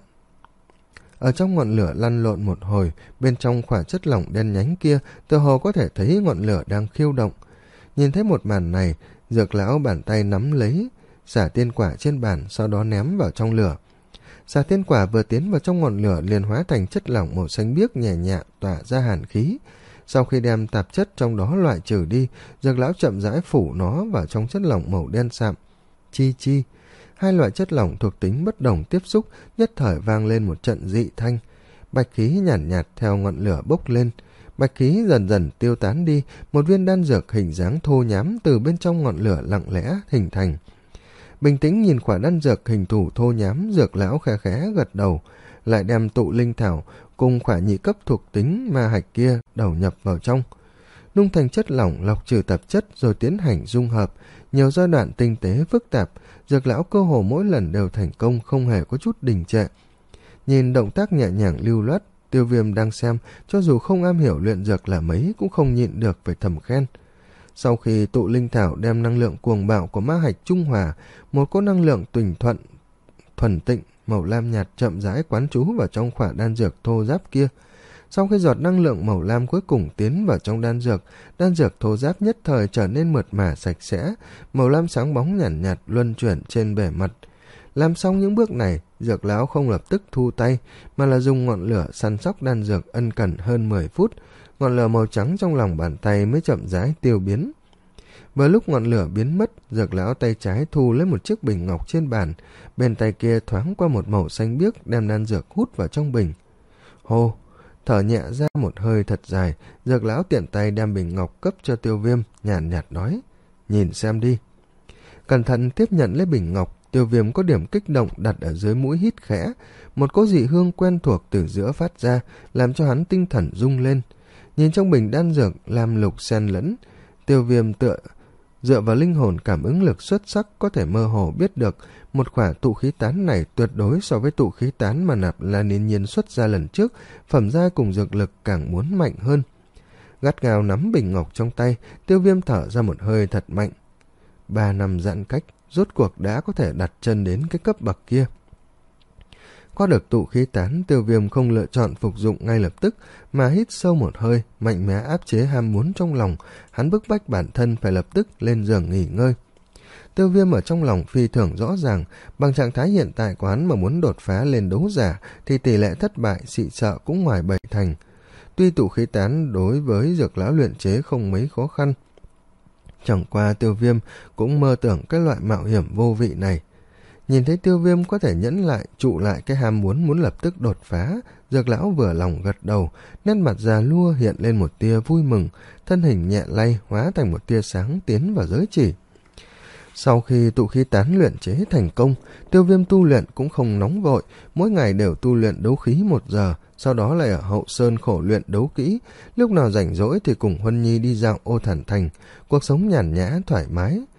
ở trong ngọn lửa lăn lộn một hồi, bên trong quả chất lỏng đen nhánh kia tựa hồ có thể thấy ngọn lửa đang khiêu động. Nhìn thấy một màn này, Dược lão bàn tay nắm lấy xả tiên quả trên bàn, sau đó ném vào trong lửa. Xả tiên quả vừa tiến vào trong ngọn lửa liền hóa thành chất lỏng màu xanh biếc nhẹ nhẹ tỏa ra hàn khí. Sau khi đem tạp chất trong đó loại trừ đi, Dược lão chậm rãi phủ nó vào trong chất lỏng màu đen sạm. Chi chi, hai loại chất lỏng thuộc tính bất đồng tiếp xúc, nhất thời vang lên một trận dị thanh. Bạch khí nhàn nhạt, nhạt theo ngọn lửa bốc lên. Bạch khí dần dần tiêu tán đi, một viên đan dược hình dáng thô nhám từ bên trong ngọn lửa lặng lẽ hình thành. Bình tĩnh nhìn quả đan dược hình thù thô nhám, Dược lão khẽ khẽ gật đầu, lại đem tụ linh thảo cùng quả nhị cấp thuộc tính ma hạch kia đầu nhập vào trong. Nung thành chất lỏng lọc trừ tạp chất rồi tiến hành dung hợp, nhiều giai đoạn tinh tế phức tạp, Dược lão cơ hồ mỗi lần đều thành công, không hề có chút đình trệ. Nhìn động tác nhẹ nhàng lưu loát, Tiêu Viêm đang xem, cho dù không am hiểu luyện dược là mấy cũng không nhịn được phải thầm khen. Sau khi tụ linh thảo đem năng lượng cuồng bạo của ma hạch trung hòa, một cỗ năng lượng tuỳnh thuận thuần tịnh màu lam nhạt chậm rãi quán trú vào trong quả đan dược thô ráp kia. Sau khi giọt năng lượng màu lam cuối cùng tiến vào trong đan dược, đan dược thô ráp nhất thời trở nên mượt mà sạch sẽ, màu lam sáng bóng nhàn nhạt, nhạt luân chuyển trên bề mặt. Làm xong những bước này, Dược lão không lập tức thu tay, mà là dùng ngọn lửa săn sóc đan dược ân cần hơn mười phút, ngọn lửa màu trắng trong lòng bàn tay mới chậm rãi tiêu biến. Vừa lúc ngọn lửa biến mất, Dược lão tay trái thu lấy một chiếc bình ngọc trên bàn, bên tay kia thoáng qua một màu xanh biếc đem đan dược hút vào trong bình. Hô, thở nhẹ ra một hơi thật dài, Dược lão tiện tay đem bình ngọc cấp cho Tiêu Viêm, nhàn nhạt nói, nhìn xem đi. Cẩn thận tiếp nhận lấy bình ngọc, Tiêu Viêm có điểm kích động đặt ở dưới mũi hít khẽ, một cỗ dị hương quen thuộc từ giữa phát ra, làm cho hắn tinh thần rung lên. Nhìn trong bình đan dược lam lục xen lẫn, Tiêu Viêm tựa dựa vào linh hồn cảm ứng lực xuất sắc có thể mơ hồ biết được một quả tụ khí tán này tuyệt đối so với tụ khí tán mà Nạp Lan Yên Nhiên xuất ra lần trước, phẩm giai cùng dược lực càng muốn mạnh hơn. Gắt gao nắm bình ngọc trong tay, Tiêu Viêm thở ra một hơi thật mạnh. Ba năm giãn cách, rốt cuộc đã có thể đặt chân đến cái cấp bậc kia. Có được tụ khí tán, Tiêu Viêm không lựa chọn phục dụng ngay lập tức, mà hít sâu một hơi, mạnh mẽ áp chế ham muốn trong lòng, hắn bức bách bản thân phải lập tức lên giường nghỉ ngơi. Tiêu Viêm ở trong lòng phi thường rõ ràng, bằng trạng thái hiện tại của hắn mà muốn đột phá lên đấu giả, thì tỷ lệ thất bại xị sợ cũng ngoài bảy thành. Tuy tụ khí tán đối với Dược lão luyện chế không mấy khó khăn, chẳng qua Tiêu Viêm cũng mơ tưởng cái loại mạo hiểm vô vị này. Nhìn thấy Tiêu Viêm có thể nhẫn lại, trụ lại cái ham muốn muốn lập tức đột phá, Dược lão vừa lòng gật đầu, nét mặt già lua hiện lên một tia vui mừng, thân hình nhẹ lay hóa thành một tia sáng tiến vào giới chỉ. Sau khi tụ khí tán luyện chế thành công, Tiêu Viêm tu luyện cũng không nóng vội, mỗi ngày đều tu luyện đấu khí một giờ, sau đó lại ở hậu sơn khổ luyện đấu kỹ, lúc nào rảnh rỗi thì cùng Huân Nhi đi dạo Ô Thản Thành, cuộc sống nhàn nhã thoải mái.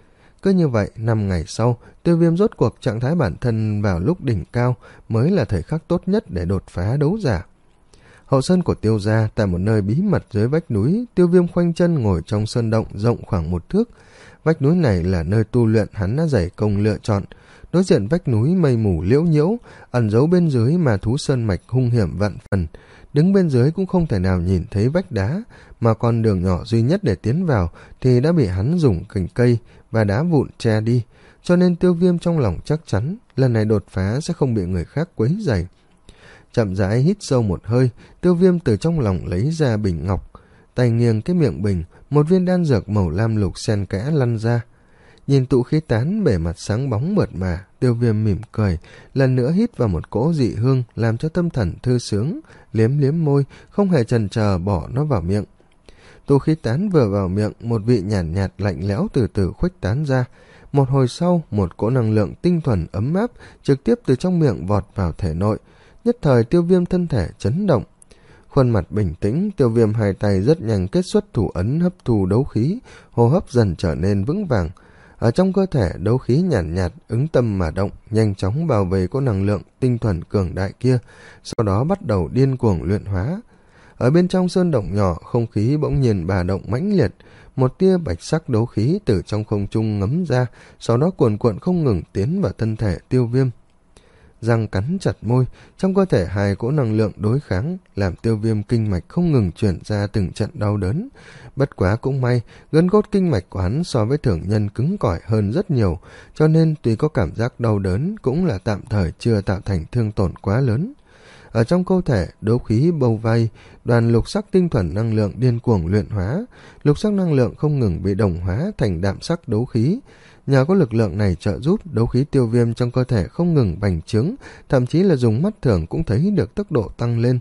Cứ như vậy, năm ngày sau, Tiêu Viêm rốt cuộc trạng thái bản thân vào lúc đỉnh cao mới là thời khắc tốt nhất để đột phá đấu giả. Hậu sơn của Tiêu gia, tại một nơi bí mật dưới vách núi, Tiêu Viêm khoanh chân ngồi trong sơn động rộng khoảng một thước. Vách núi này là nơi tu luyện hắn đã dày công lựa chọn. Đối diện vách núi mây mù liễu nhiễu, ẩn giấu bên dưới mà thú sơn mạch hung hiểm vạn phần. Đứng bên dưới cũng không thể nào nhìn thấy vách đá, mà con đường nhỏ duy nhất để tiến vào thì đã bị hắn dùng cành cây và đá vụn che đi, cho nên Tiêu Viêm trong lòng chắc chắn lần này đột phá sẽ không bị người khác quấy rầy. Chậm rãi hít sâu một hơi, Tiêu Viêm từ trong lòng lấy ra bình ngọc, tay nghiêng cái miệng bình, một viên đan dược màu lam lục xen kẽ lăn ra. Nhìn tụ khí tán bề mặt sáng bóng mượt mà, Tiêu Viêm mỉm cười, lần nữa hít vào một cỗ dị hương làm cho tâm thần thư sướng, liếm liếm môi, không hề chần chờ bỏ nó vào miệng. Tụ khí tán vừa vào miệng, một vị nhàn nhạt, nhạt lạnh lẽo từ từ khuếch tán ra. Một hồi sau, một cỗ năng lượng tinh thuần ấm áp trực tiếp từ trong miệng vọt vào thể nội. Nhất thời Tiêu Viêm thân thể chấn động. Khuôn mặt bình tĩnh, Tiêu Viêm hai tay rất nhanh kết xuất thủ ấn hấp thu đấu khí, hô hấp dần trở nên vững vàng. Ở trong cơ thể, đấu khí nhàn nhạt, nhạt ứng tâm mà động, nhanh chóng bao vây có năng lượng tinh thuần cường đại kia, sau đó bắt đầu điên cuồng luyện hóa. Ở bên trong sơn động nhỏ, không khí bỗng nhiên bà động mãnh liệt, một tia bạch sắc đấu khí từ trong không trung ngấm ra, sau đó cuồn cuộn không ngừng tiến vào thân thể Tiêu Viêm. Răng cắn chặt môi, trong cơ thể hai cỗ năng lượng đối kháng, làm Tiêu Viêm kinh mạch không ngừng chuyển ra từng trận đau đớn. Bất quá cũng may, gân cốt kinh mạch của hắn so với thường nhân cứng cỏi hơn rất nhiều, cho nên tuy có cảm giác đau đớn cũng là tạm thời chưa tạo thành thương tổn quá lớn. Ở trong cơ thể, đấu khí bâu vây, đoàn lục sắc tinh thuần năng lượng điên cuồng luyện hóa, lục sắc năng lượng không ngừng bị đồng hóa thành đạm sắc đấu khí. Nhờ có lực lượng này trợ giúp, đấu khí Tiêu Viêm trong cơ thể không ngừng bành trướng, thậm chí là dùng mắt thường cũng thấy được tốc độ tăng lên.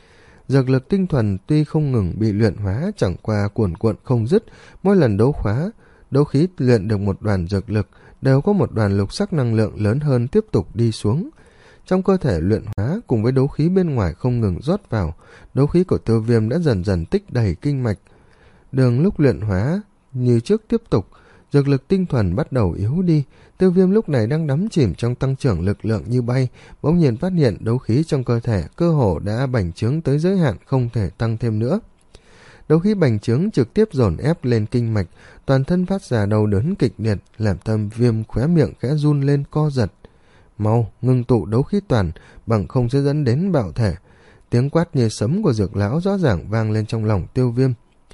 Dược lực tinh thuần tuy không ngừng bị luyện hóa, chẳng qua cuồn cuộn không dứt, mỗi lần đấu khóa, đấu khí luyện được một đoàn dược lực, đều có một đoàn lục sắc năng lượng lớn hơn tiếp tục đi xuống. Trong cơ thể luyện hóa cùng với đấu khí bên ngoài không ngừng rót vào, đấu khí của Tiêu Viêm đã dần dần tích đầy kinh mạch. Đường lúc luyện hóa như trước tiếp tục, dược lực tinh thuần bắt đầu yếu đi. Tiêu Viêm lúc này đang đắm chìm trong tăng trưởng lực lượng như bay, bỗng nhiên phát hiện đấu khí trong cơ thể cơ hồ đã bành trướng tới giới hạn không thể tăng thêm nữa. Đấu khí bành trướng trực tiếp dồn ép lên kinh mạch, toàn thân phát ra đau đớn kịch liệt, làm Tiêu Viêm khóe miệng khẽ run lên co giật. Mau ngưng tụ đấu khí toàn, bằng không sẽ dẫn đến bạo thể. Tiếng quát như sấm của Dược lão rõ ràng vang lên trong lòng Tiêu Viêm.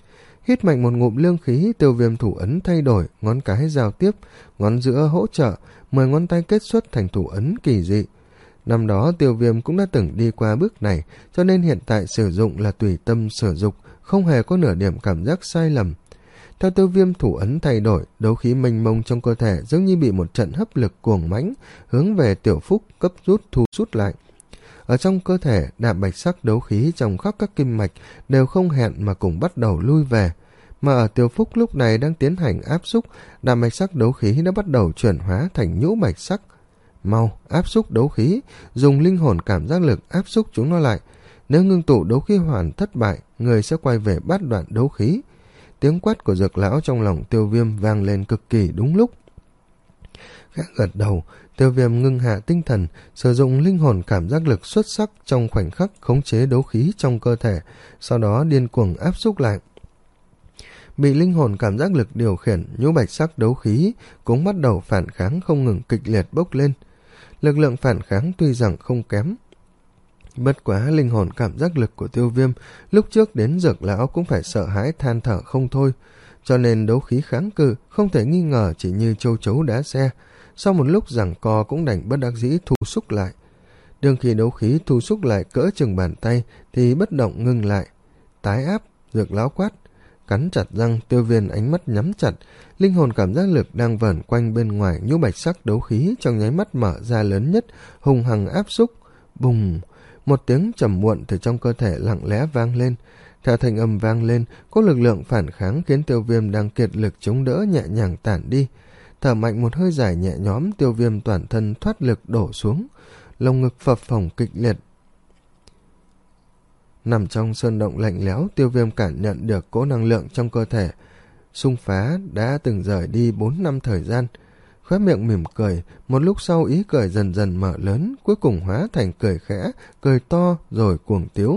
Hít mạnh một ngụm lương khí, Tiêu Viêm thủ ấn thay đổi, ngón cái giao tiếp, ngón giữa hỗ trợ, mười ngón tay kết xuất thành thủ ấn kỳ dị. Năm đó Tiêu Viêm cũng đã từng đi qua bước này, cho nên hiện tại sử dụng là tùy tâm sử dụng, không hề có nửa điểm cảm giác sai lầm. Theo Tiêu Viêm thủ ấn thay đổi, đấu khí mênh mông trong cơ thể giống như bị một trận hấp lực cuồng mãnh hướng về Tiểu Phúc cấp rút thu rút lại. Ở trong cơ thể, đạm bạch sắc đấu khí trong khắp các kim mạch đều không hẹn mà cùng bắt đầu lui về. Mà ở Tiểu Phúc lúc này đang tiến hành áp xúc, đạm bạch sắc đấu khí đã bắt đầu chuyển hóa thành nhũ bạch sắc. Mau áp xúc đấu khí, dùng linh hồn cảm giác lực áp xúc chúng nó lại. Nếu ngưng tụ đấu khí hoàn thất bại, người sẽ quay về bát đoạn đấu khí. Tiếng quát của Dược lão trong lòng Tiêu Viêm vang lên cực kỳ đúng lúc. Khẽ gật đầu, Tiêu Viêm ngưng hạ tinh thần, sử dụng linh hồn cảm giác lực xuất sắc trong khoảnh khắc khống chế đấu khí trong cơ thể, sau đó điên cuồng áp xúc lại. Bị linh hồn cảm giác lực điều khiển, nhũ bạch sắc đấu khí cũng bắt đầu phản kháng không ngừng kịch liệt bốc lên. Lực lượng phản kháng tuy rằng không kém, bất quá linh hồn cảm giác lực của Tiêu Viêm lúc trước đến Dược lão cũng phải sợ hãi than thở không thôi, cho nên đấu khí kháng cự không thể nghi ngờ chỉ như châu chấu đá xe. Sau một lúc giằng co cũng đành bất đắc dĩ thu xúc lại. Đương khi đấu khí thu xúc lại cỡ chừng bàn tay thì bất động ngưng lại. Tái áp, Dược lão quát. Cắn chặt răng, Tiêu Viêm ánh mắt nhắm chặt, linh hồn cảm giác lực đang vẩn quanh bên ngoài nhũ bạch sắc đấu khí trong nháy mắt mở ra lớn nhất, hùng hằng áp xúc. Bùng! Một tiếng trầm muộn từ trong cơ thể lặng lẽ vang lên. Theo thanh âm vang lên, có lực lượng phản kháng khiến Tiêu Viêm đang kiệt lực chống đỡ nhẹ nhàng tản đi. Thở mạnh một hơi dài nhẹ nhõm, Tiêu Viêm toàn thân thoát lực đổ xuống, lồng ngực phập phồng kịch liệt. Nằm trong sơn động lạnh lẽo, Tiêu Viêm cảm nhận được cỗ năng lượng trong cơ thể xung phá đã từng rời đi bốn năm thời gian. Khóe miệng mỉm cười, một lúc sau ý cười dần dần mở lớn, cuối cùng hóa thành cười khẽ, cười to rồi cuồng tiếu.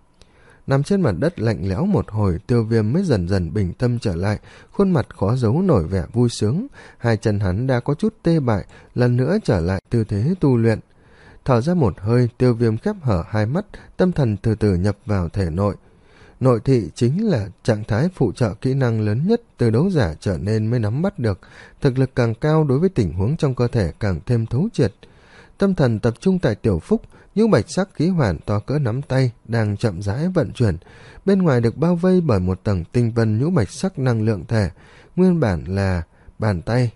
Nằm trên mặt đất lạnh lẽo một hồi, Tiêu Viêm mới dần dần bình tâm trở lại, khuôn mặt khó giấu nổi vẻ vui sướng. Hai chân hắn đã có chút tê bại, lần nữa trở lại tư thế tu luyện. Thở ra một hơi, Tiêu Viêm khép hở hai mắt, tâm thần từ từ nhập vào thể nội. Nội thị chính là trạng thái phụ trợ kỹ năng lớn nhất từ đấu giả trở nên mới nắm bắt được, thực lực càng cao đối với tình huống trong cơ thể càng thêm thấu triệt. Tâm thần tập trung tại tiểu phúc, nhũ bạch sắc khí hoàn to cỡ nắm tay đang chậm rãi vận chuyển, bên ngoài được bao vây bởi một tầng tinh vân nhũ bạch sắc năng lượng thể, nguyên bản là bàn tay.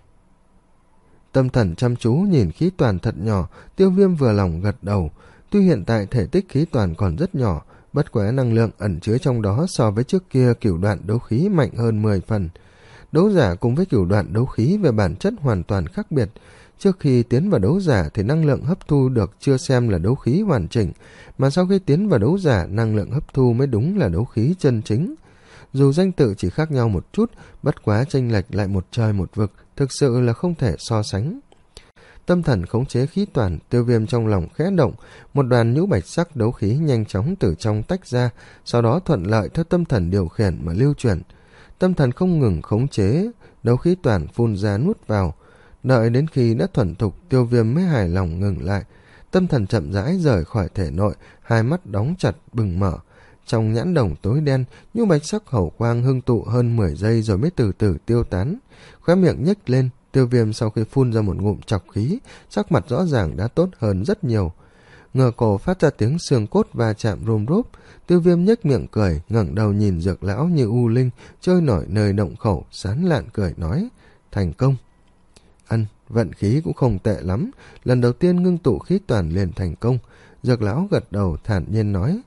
Tâm thần chăm chú nhìn khí toàn thật nhỏ, Tiêu Viêm vừa lòng gật đầu. Tuy hiện tại thể tích khí toàn còn rất nhỏ, bất quá năng lượng ẩn chứa trong đó so với trước kia cửu đoạn đấu khí mạnh hơn mười phần. Đấu giả cùng với cửu đoạn đấu khí về bản chất hoàn toàn khác biệt. Trước khi tiến vào đấu giả thì năng lượng hấp thu được chưa xem là đấu khí hoàn chỉnh, mà sau khi tiến vào đấu giả, năng lượng hấp thu mới đúng là đấu khí chân chính. Dù danh tự chỉ khác nhau một chút, bất quá chênh lệch lại một trời một vực, thực sự là không thể so sánh. Tâm thần khống chế khí toàn, Tiêu Viêm trong lòng khẽ động, một đoàn nhũ bạch sắc đấu khí nhanh chóng từ trong tách ra, sau đó thuận lợi theo tâm thần điều khiển mà lưu chuyển. Tâm thần không ngừng khống chế, đấu khí toàn phun ra nuốt vào. Đợi đến khi đã thuần thục, Tiêu Viêm mới hài lòng ngừng lại. Tâm thần chậm rãi rời khỏi thể nội, hai mắt đóng chặt bừng mở. Trong nhãn đồng tối đen, nhũ bạch sắc hầu quang hưng tụ hơn mười giây rồi mới từ từ tiêu tán. Khóe miệng nhếch lên, Tiêu Viêm sau khi phun ra một ngụm trọc khí, sắc mặt rõ ràng đã tốt hơn rất nhiều. Ngờ cổ phát ra tiếng xương cốt va chạm rôm rốp, Tiêu Viêm nhếch miệng cười, ngẩng đầu nhìn Dược lão như u linh trôi nổi nơi động khẩu, sán lạn cười nói: thành công. Ân, vận khí cũng không tệ lắm, lần đầu tiên ngưng tụ khí toàn liền thành công. Dược lão gật đầu thản nhiên nói: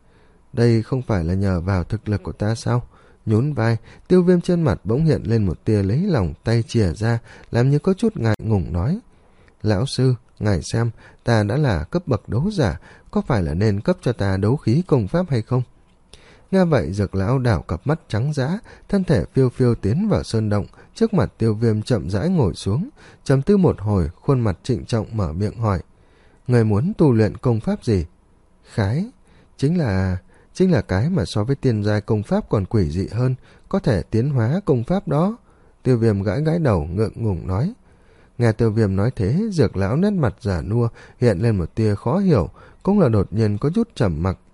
đây không phải là nhờ vào thực lực của ta sao? Nhún vai, Tiêu Viêm trên mặt bỗng hiện lên một tia lấy lòng, tay chìa ra, làm như có chút ngại ngùng nói: lão sư, ngài xem, ta đã là cấp bậc đấu giả, có phải là nên cấp cho ta đấu khí công pháp hay không? Nghe vậy, Dược lão đảo cặp mắt trắng dã, thân thể phiêu phiêu tiến vào sơn động, trước mặt Tiêu Viêm chậm rãi ngồi xuống, trầm tư một hồi, khuôn mặt trịnh trọng mở miệng hỏi: người muốn tu luyện công pháp gì? Khái, chính là... chính là cái mà so với tiên giai công pháp còn quỷ dị hơn, có thể tiến hóa công pháp đó. Tiêu Viêm gãi gãi đầu ngượng ngùng nói. Nghe Tiêu Viêm nói thế, Dược lão nét mặt già nua hiện lên một tia khó hiểu, cũng là đột nhiên có chút trầm mặc.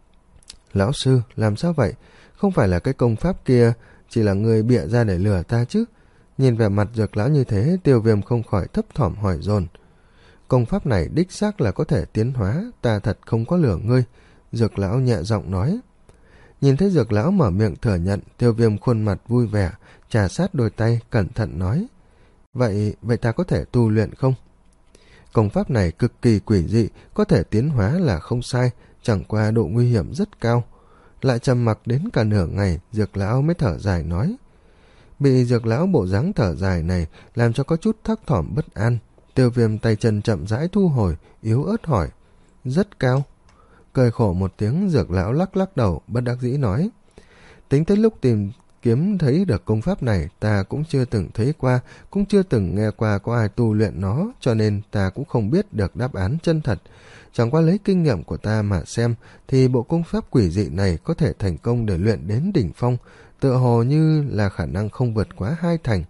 Lão sư, làm sao vậy? Không phải là cái công pháp kia chỉ là người bịa ra để lừa ta chứ? Nhìn vẻ mặt Dược lão như thế, Tiêu Viêm không khỏi thấp thỏm hỏi dồn. Công pháp này đích xác là có thể tiến hóa, ta thật không có lừa ngươi. Dược lão nhẹ giọng nói. Nhìn thấy Dược lão mở miệng thừa nhận, Tiêu Viêm khuôn mặt vui vẻ, trà sát đôi tay, cẩn thận nói: Vậy, vậy ta có thể tu luyện không? Công pháp này cực kỳ quỷ dị, có thể tiến hóa là không sai, chẳng qua độ nguy hiểm rất cao. Lại trầm mặc đến cả nửa ngày, Dược lão mới thở dài nói. Bị Dược lão bộ dáng thở dài này làm cho có chút thắc thỏm bất an. Tiêu Viêm tay chân chậm rãi thu hồi, yếu ớt hỏi: Rất cao? Cười khổ một tiếng, Dược lão lắc lắc đầu, bất đắc dĩ nói: Tính tới lúc tìm kiếm thấy được công pháp này, ta cũng chưa từng thấy qua, cũng chưa từng nghe qua có ai tu luyện nó, cho nên ta cũng không biết được đáp án chân thật. Chẳng qua lấy kinh nghiệm của ta mà xem, thì bộ công pháp quỷ dị này có thể thành công để luyện đến đỉnh phong, tựa hồ như là khả năng không vượt quá hai thành.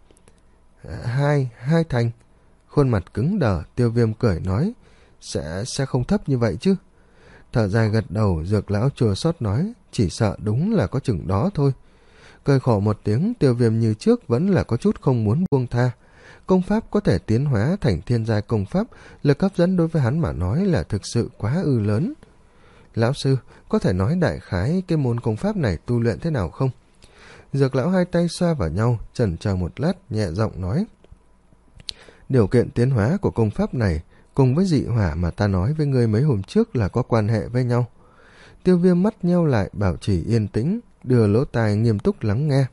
Hai, hai thành? Khuôn mặt cứng đờ, Tiêu Viêm cười nói: Sẽ, sẽ không thấp như vậy chứ? Thở dài gật đầu, Dược lão chua xót nói: Chỉ sợ đúng là có chừng đó thôi. Cười khổ một tiếng, Tiêu Viêm như trước vẫn là có chút không muốn buông tha. Công pháp có thể tiến hóa thành thiên giai công pháp, lực hấp dẫn đối với hắn mà nói là thực sự quá ư lớn. Lão sư, có thể nói đại khái cái môn công pháp này tu luyện thế nào không? Dược lão hai tay xoa vào nhau, chần chờ một lát, nhẹ giọng nói: Điều kiện tiến hóa của công pháp này cùng với dị hỏa mà ta nói với ngươi mấy hôm trước là có quan hệ với nhau. Tiêu Viêm mắt nheo lại, bảo trì yên tĩnh, đưa lỗ tai nghiêm túc lắng nghe.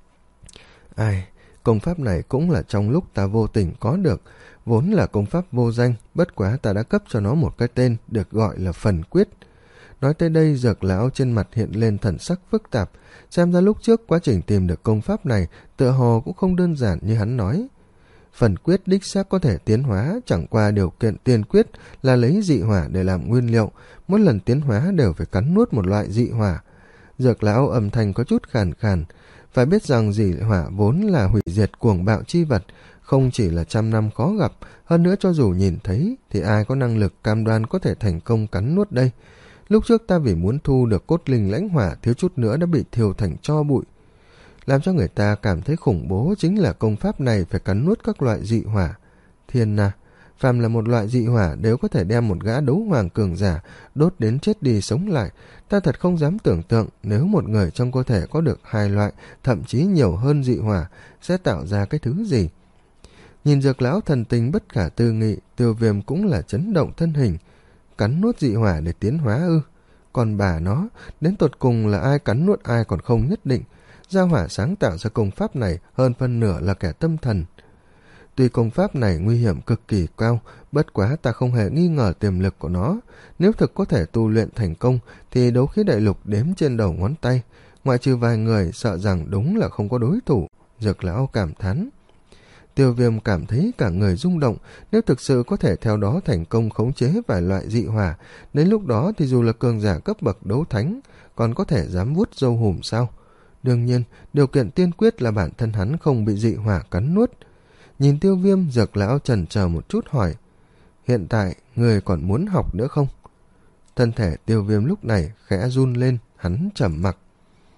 Ai, công pháp này cũng là trong lúc ta vô tình có được, vốn là công pháp vô danh, bất quá ta đã cấp cho nó một cái tên được gọi là phần quyết. Nói tới đây, Dược lão trên mặt hiện lên thần sắc phức tạp, xem ra lúc trước quá trình tìm được công pháp này tựa hồ cũng không đơn giản như hắn nói. Phần quyết đích xác có thể tiến hóa, chẳng qua điều kiện tiên quyết là lấy dị hỏa để làm nguyên liệu, mỗi lần tiến hóa đều phải cắn nuốt một loại dị hỏa. Dược lão âm thanh có chút khàn khàn, phải biết rằng dị hỏa vốn là hủy diệt cuồng bạo chi vật, không chỉ là trăm năm khó gặp, hơn nữa cho dù nhìn thấy thì ai có năng lực cam đoan có thể thành công cắn nuốt đây. Lúc trước ta vì muốn thu được cốt linh lãnh hỏa thiếu chút nữa đã bị thiêu thành tro bụi. Làm cho người ta cảm thấy khủng bố chính là công pháp này phải cắn nuốt các loại dị hỏa. Thiên na, phàm là một loại dị hỏa đều có thể đem một gã đấu hoàng cường giả đốt đến chết đi sống lại. Ta thật không dám tưởng tượng nếu một người trong cơ thể có được hai loại, thậm chí nhiều hơn dị hỏa, sẽ tạo ra cái thứ gì. Nhìn Dược lão thần tình bất khả tư nghị, Tiêu Viêm cũng là chấn động thân hình. Cắn nuốt dị hỏa để tiến hóa ư? Còn bà nó, đến tột cùng là ai cắn nuốt ai còn không nhất định. Gia hỏa sáng tạo ra công pháp này hơn phân nửa là kẻ tâm thần. Tuy công pháp này nguy hiểm cực kỳ cao, bất quá ta không hề nghi ngờ tiềm lực của nó. Nếu thực có thể tu luyện thành công thì đấu khí đại lục đếm trên đầu ngón tay, ngoại trừ vài người sợ rằng đúng là không có đối thủ. Dược lão cảm thán. Tiêu Viêm cảm thấy cả người rung động, nếu thực sự có thể theo đó thành công khống chế vài loại dị hỏa, đến lúc đó thì dù là cường giả cấp bậc đấu thánh, còn có thể dám vuốt râu hùm sao? Đương nhiên, điều kiện tiên quyết là bản thân hắn không bị dị hỏa cắn nuốt. Nhìn Tiêu Viêm, Dược lão chần chờ một chút hỏi, hiện tại người còn muốn học nữa không? Thân thể Tiêu Viêm lúc này khẽ run lên, hắn trầm mặc.